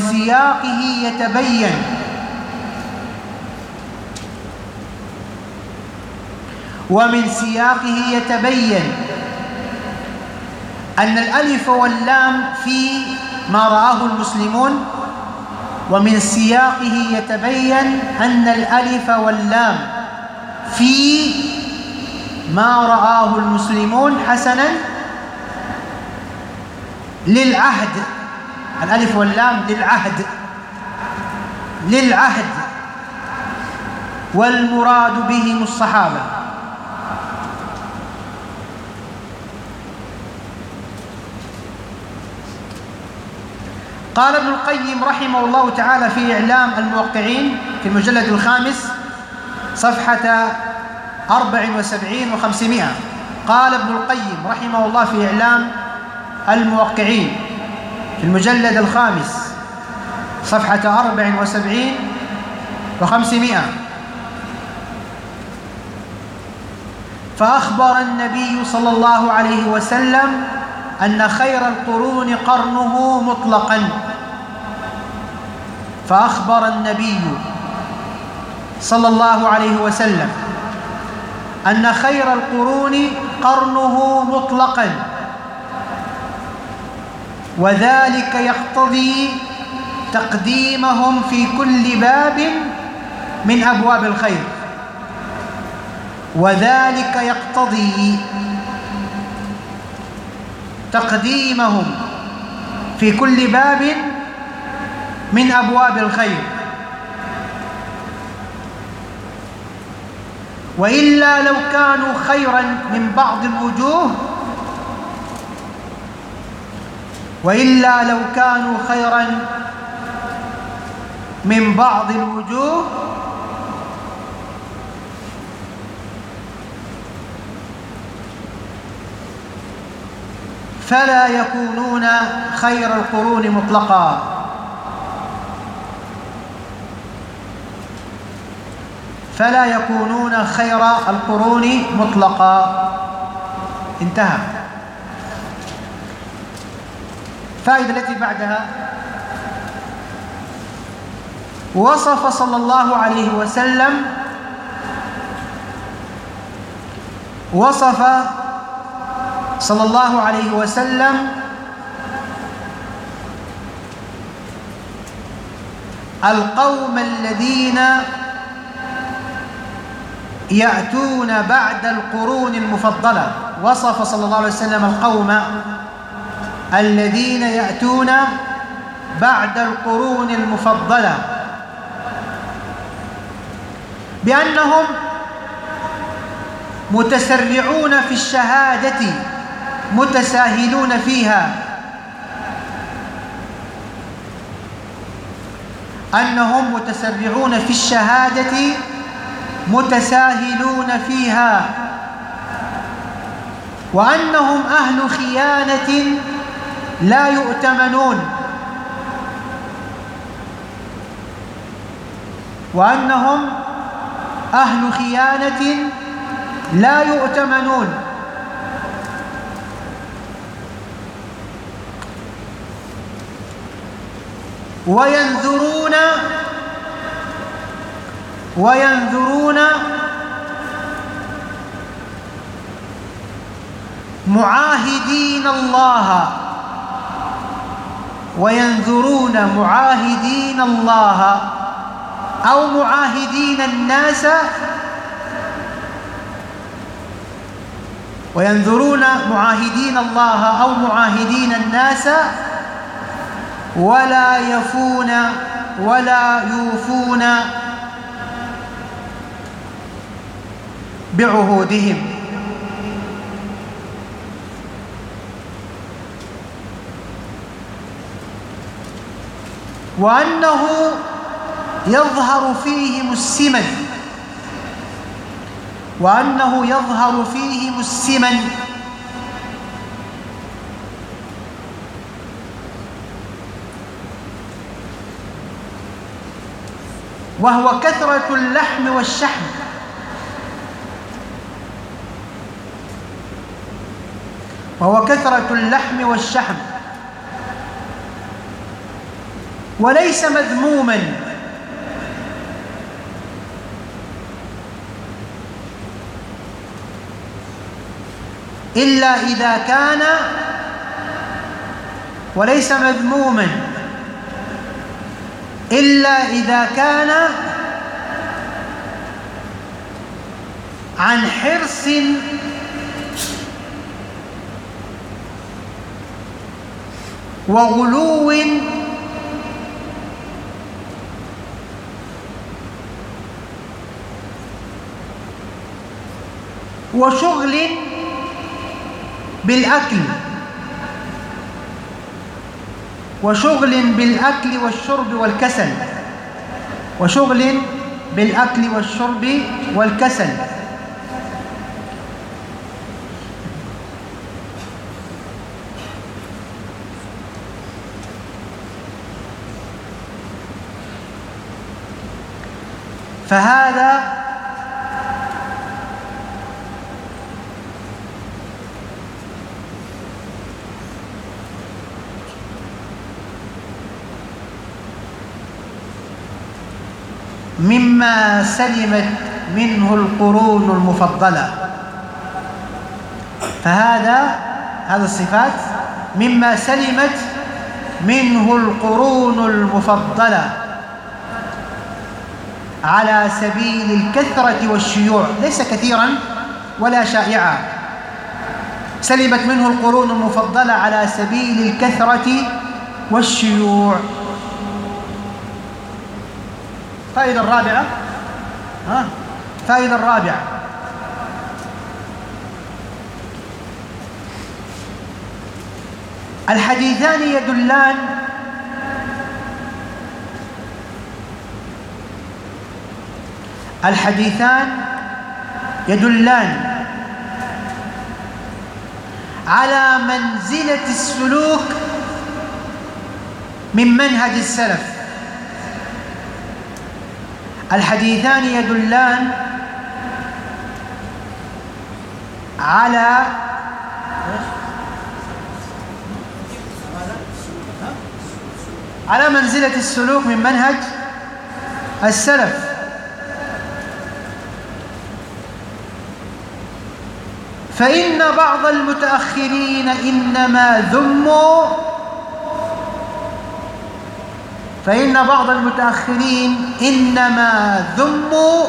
A: سياقه يتبين أن الألف واللام في ما رآه المسلمون، ومن سياقه يتبين أن الألف واللام في ما رآه المسلمون حسنا للعهد، الألف واللام للعهد والمراد بهم الصحابة. قال ابن القيم رحمه الله تعالى في إعلام الموقعين في المجلد 5 صفحة 74 و500، قال ابن القيم رحمه الله في إعلام الموقعين في المجلد 5 صفحة 74 و500: فأخبر النبي صلى الله عليه وسلم أن خير القرون قرنه مطلقا، فأخبر النبي صلى الله عليه وسلم أن خير القرون قرنه مطلقا، وذلك يقتضي تقديمهم في كل باب من أبواب الخير، وذلك يقتضي تقديمهم في كل باب من أبواب الخير، وإلا لو كانوا خيرا من بعض الوجوه وإلا لو كانوا خيرا من بعض الوجوه فلا يكونون خير القرون مطلقا. فلا يكونون خير القرون مطلقا. انتهى. الفائدة التي بعدها: وصف صلى الله عليه وسلم القوم الذين يأتون بعد القرون المفضلة. وصف صلى الله عليه وسلم القوم الذين يأتون بعد القرون المفضلة بأنهم متسرعون في الشهادة متساهلون فيها، أنهم متسرعون في الشهادة متساهلون فيها، وأنهم أهل خيانة لا يؤتمنون، وأنهم أهل خيانة لا يؤتمنون. وينذرون معاهدين الله، وينذرون معاهدين الله أو معاهدين الناس، وينذرون معاهدين الله أو معاهدين الناس ولا يفون ولا يوفون بعهودهم. وأنه يظهر فيهم السمن، وأنه يظهر فيهم السمن وهو كثرة اللحم والشحم، وهو كثرة اللحم والشحم، وليس مذموما، إلا إذا كان وليس مذموما إلا إذا كان عن حرص وغلو وشغل بالأكل والشرب والكسل، وشغل بالأكل والشرب والكسل. فهذا مما سلمت منه القرون المفضلة. فهذا الصفات مما سلمت منه القرون المفضلة على سبيل الكثرة والشيوع، ليس كثيرا ولا شائعا، سلمت منه القرون المفضلة على سبيل الكثرة والشيوع. فائدة الرابعة، فائدة الرابعة: الحديثان يدلان على منزلة السلوك من منهج السلف. الحديثان يدلان على منزلة السلوك من منهج السلف. فإن بعض المتأخرين إنما ذموا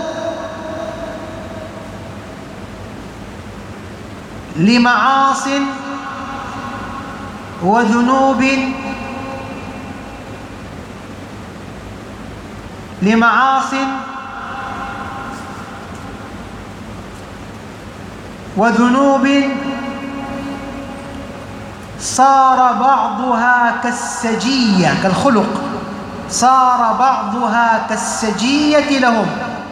A: لمعاصٍ وذنوب صار بعضها كالسجية، كالخلق، صار بعضها كالسجية لهم.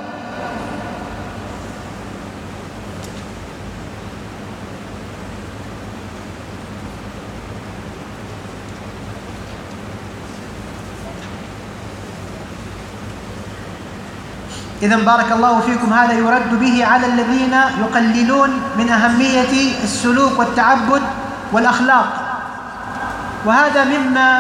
A: إذن بارك الله فيكم، هذا يرد به على الذين يقللون من أهمية السلوك والتعبد والأخلاق، وهذا مما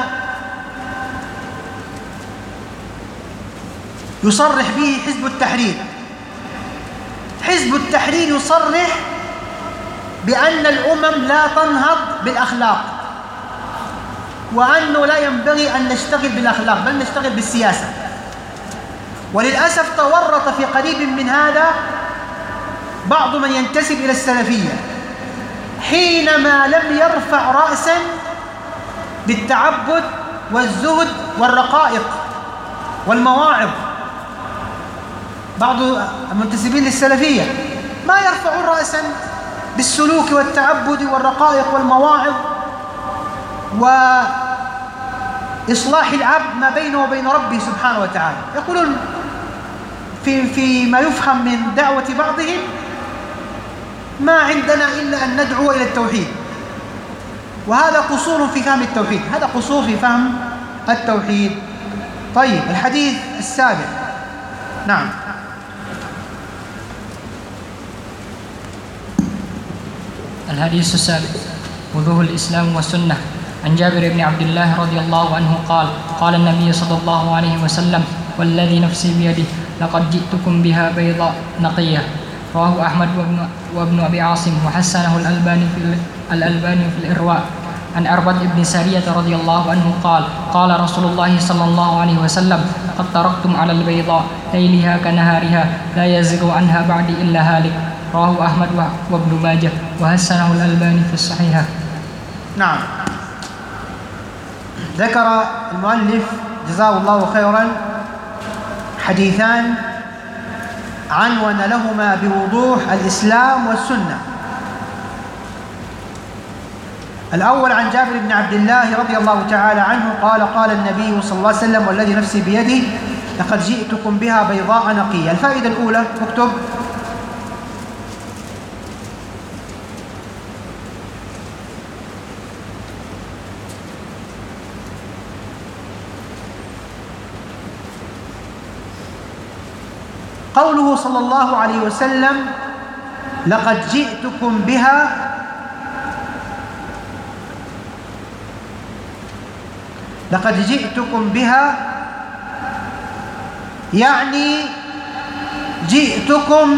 A: يصرح به حزب التحرير. حزب التحرير يصرح بأن الأمم لا تنهض بالأخلاق، وأنه لا ينبغي أن نشتغل بالأخلاق بل نشتغل بالسياسة. وللأسف تورط في قريب من هذا بعض من ينتسب إلى السلفية، حينما لم يرفع رأسا بالتعبد والزهد والرقائق والمواعظ. بعض المنتسبين للسلفية ما يرفعون رأسا بالسلوك والتعبد والرقائق والمواعظ وإصلاح العبد ما بينه وبين ربه سبحانه وتعالى. يقولون في ما يفهم من دعوة بعضهم: ما عندنا إلا أن ندعو إلى التوحيد. وهذا قصور في فهم التوحيد، هذا قصور في فهم التوحيد. طيب، الحديث السابع. نعم.
B: الحديث السابع: وضوح الإسلام والسنة. عن جابر بن عبد الله رضي الله عنه قال: قال النبي صلى الله عليه وسلم: والذي نفسي بيده لقد جئتكم بها بيضاء نقية. رواه أحمد وابن أبي عاصم، وحسنه الألباني في الإرواء. عن عربد بن سارية رضي الله عنه قال: قال رسول الله صلى الله عليه وسلم: قد تركتم على البيضاء ليلها كنهارها لا يزيغ عنها بعد إلا هالك. رواه أحمد وابن ماجه، وحسنه الألباني في الصحيحة.
A: نعم. ذكر المؤلف جزاه الله خيرا حديثان عنون لهما بوضوح الإسلام والسنة. الأول عن جابر بن عبد الله رضي الله تعالى عنه قال: قال النبي صلى الله عليه وسلم: والذي نفسي بيده لقد جئتكم بها بيضاء نقية. الفائدة الأولى، اكتب: قوله صلى الله عليه وسلم: لقد جئتكم بها يعني جئتكم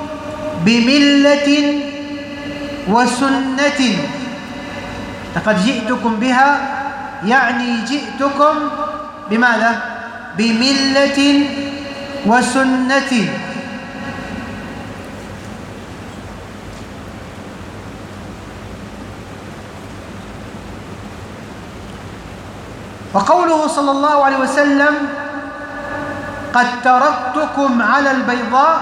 A: بملة وسنة. لقد جئتكم بها يعني جئتكم بماذا؟ بملة وسنة. وقوله صلى الله عليه وسلم قد تركتكم على البيضاء،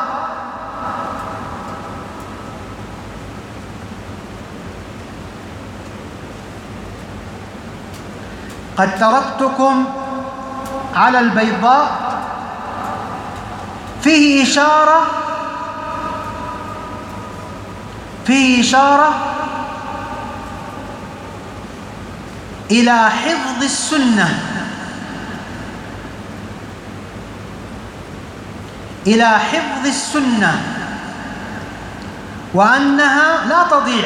A: قد تركتكم على البيضاء فيه إشارة إلى حفظ السنة، إلى حفظ السنة، وأنها لا تضيع،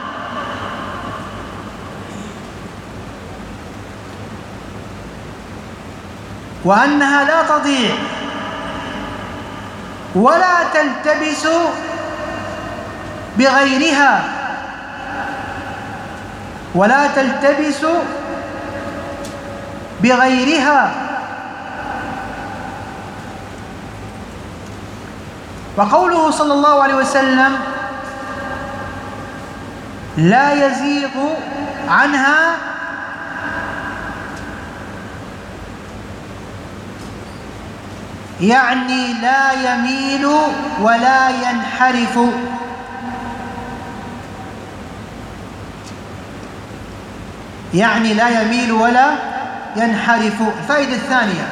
A: وأنها لا تضيع ولا تلتبس بغيرها، ولا تلتبس بغيرها. وقوله صلى الله عليه وسلم لا يزيغ عنها يعني لا يميل ولا ينحرف، يعني لا يميل ولا ينحرف. الفائدة الثانية: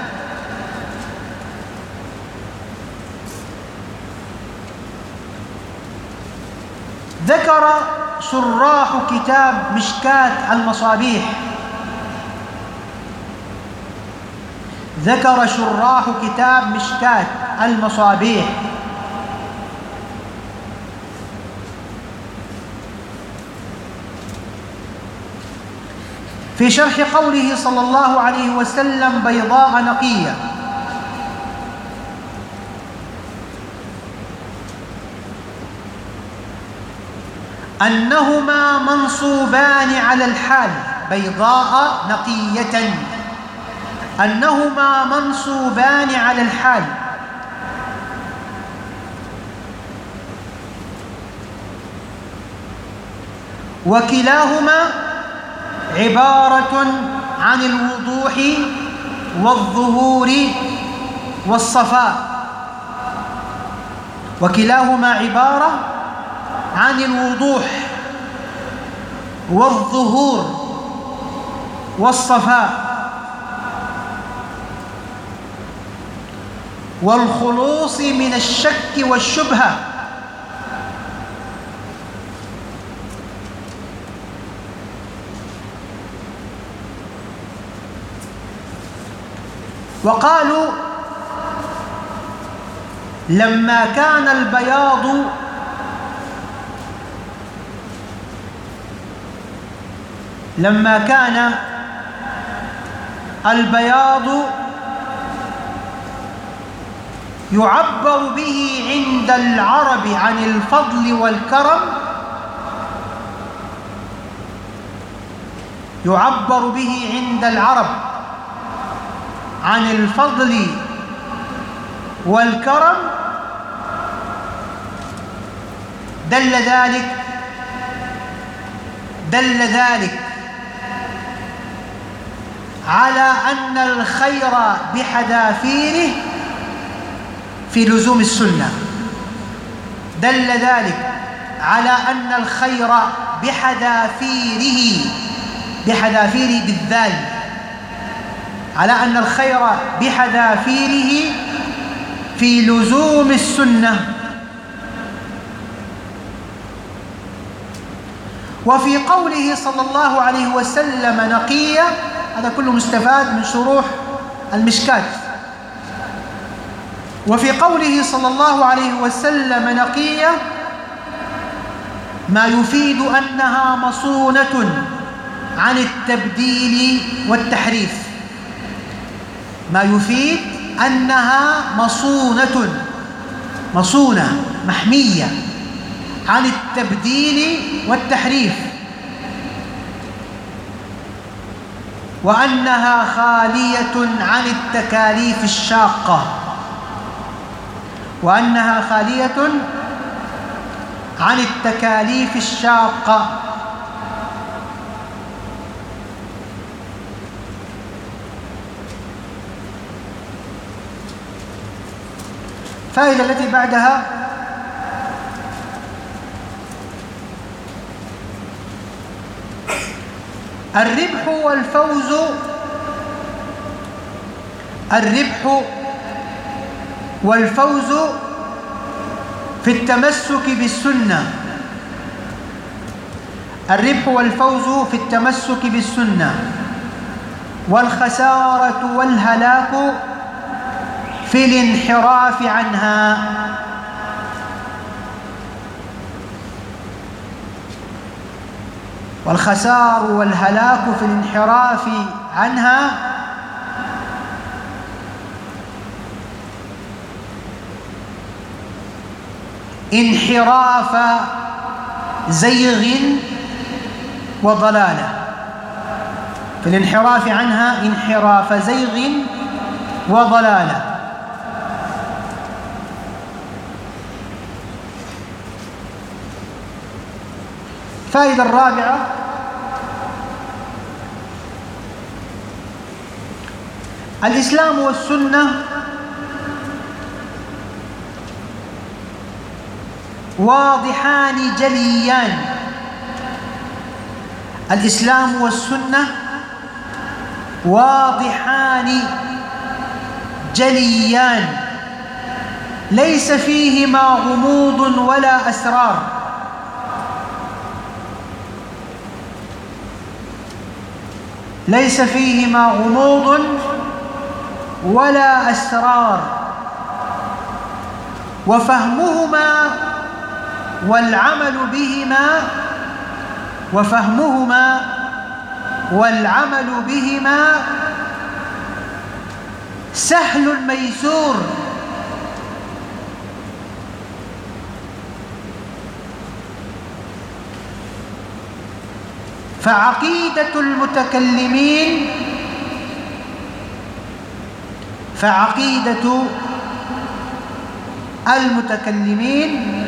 A: ذكر شراح كتاب مشكاة المصابيح، ذكر شراح كتاب مشكاة المصابيح في شرح قوله صلى الله عليه وسلم بيضاء نقية: أنهما منصوبان على الحال، بيضاء نقية، أنهما منصوبان على الحال، وكلاهما عبارة عن الوضوح والظهور والصفاء، وكلاهما عبارة عن الوضوح والظهور والصفاء والخلوص من الشك والشبهة. وقالوا لما كان البياض يعبر به عند العرب عن الفضل والكرم، يعبر به عند العرب عن الفضل والكرم، دل ذلك على أن الخير بحذافيره في لزوم السنة، دل ذلك على أن الخير بحذافيره بالذال، على أن الخير بحذافيره في لزوم السنة. وفي قوله صلى الله عليه وسلم نقية، هذا كله مستفاد من شروح المشكاة. وفي قوله صلى الله عليه وسلم نقية ما يفيد أنها مصونة عن التبديل والتحريف، ما يفيد أنها مصونة محمية عن التبديل والتحريف، وأنها خالية عن التكاليف الشاقة، وأنها خالية عن التكاليف الشاقة. الفائدة التي بعدها: الربح والفوز في التمسك بالسنة. الربح والفوز في التمسك بالسنة، والخسارة والهلاك في الانحراف عنها. والخسار والهلاك في الانحراف عنها انحراف زيغ وضلالة، في الانحراف عنها انحراف زيغ وضلالة. الفائدة الرابعة: الإسلام والسنة واضحان جليان. الإسلام والسنة واضحان جليان، ليس فيهما غموض ولا أسرار. ليس فيهما غموض ولا أسرار، وفهمهما والعمل بهما سهل ميسور. فعقيدة المتكلمين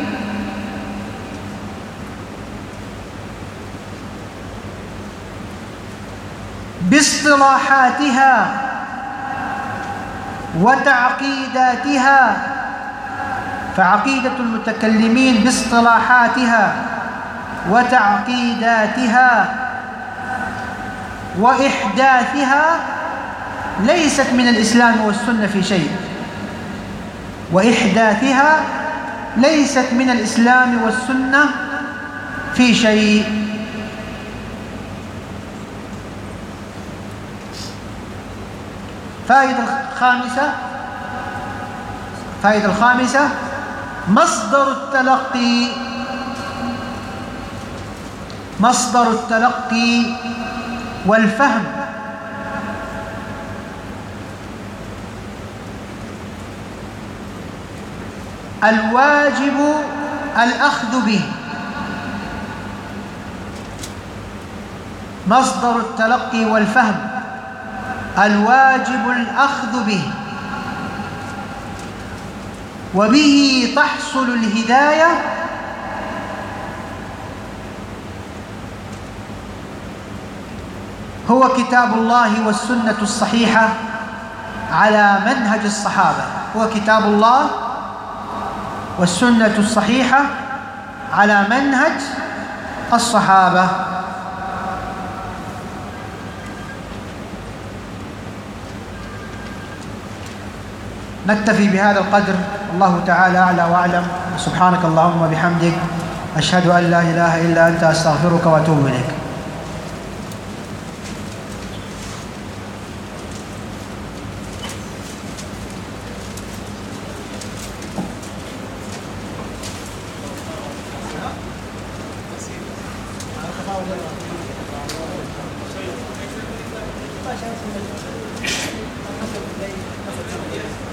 A: باصطلاحاتها وتعقيداتها، فعقيدة المتكلمين باصطلاحاتها وتعقيداتها وإحداثها ليست من الإسلام والسنة في شيء، وإحداثها ليست من الإسلام والسنة في شيء. الفائدة الخامسة: مصدر التلقي والفهم. الواجب الأخذ به. مصدر التلقي والفهم الواجب الأخذ به، وبه تحصل الهداية هو كتاب الله والسنة الصحيحة على منهج الصحابة. هو كتاب الله والسنة الصحيحة على منهج الصحابة. نكتفي بهذا القدر، الله تعالى أعلى وأعلم. سبحانك اللهم وبحمدك، أشهد أن لا إله إلا أنت، أستغفرك وأتوب إليك.
C: Gracias.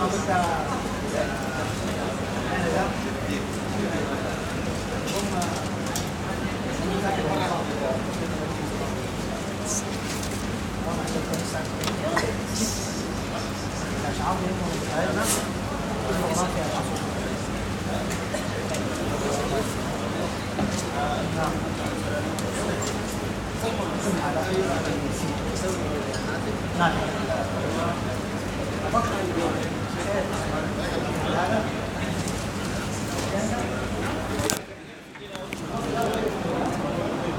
A: نعم.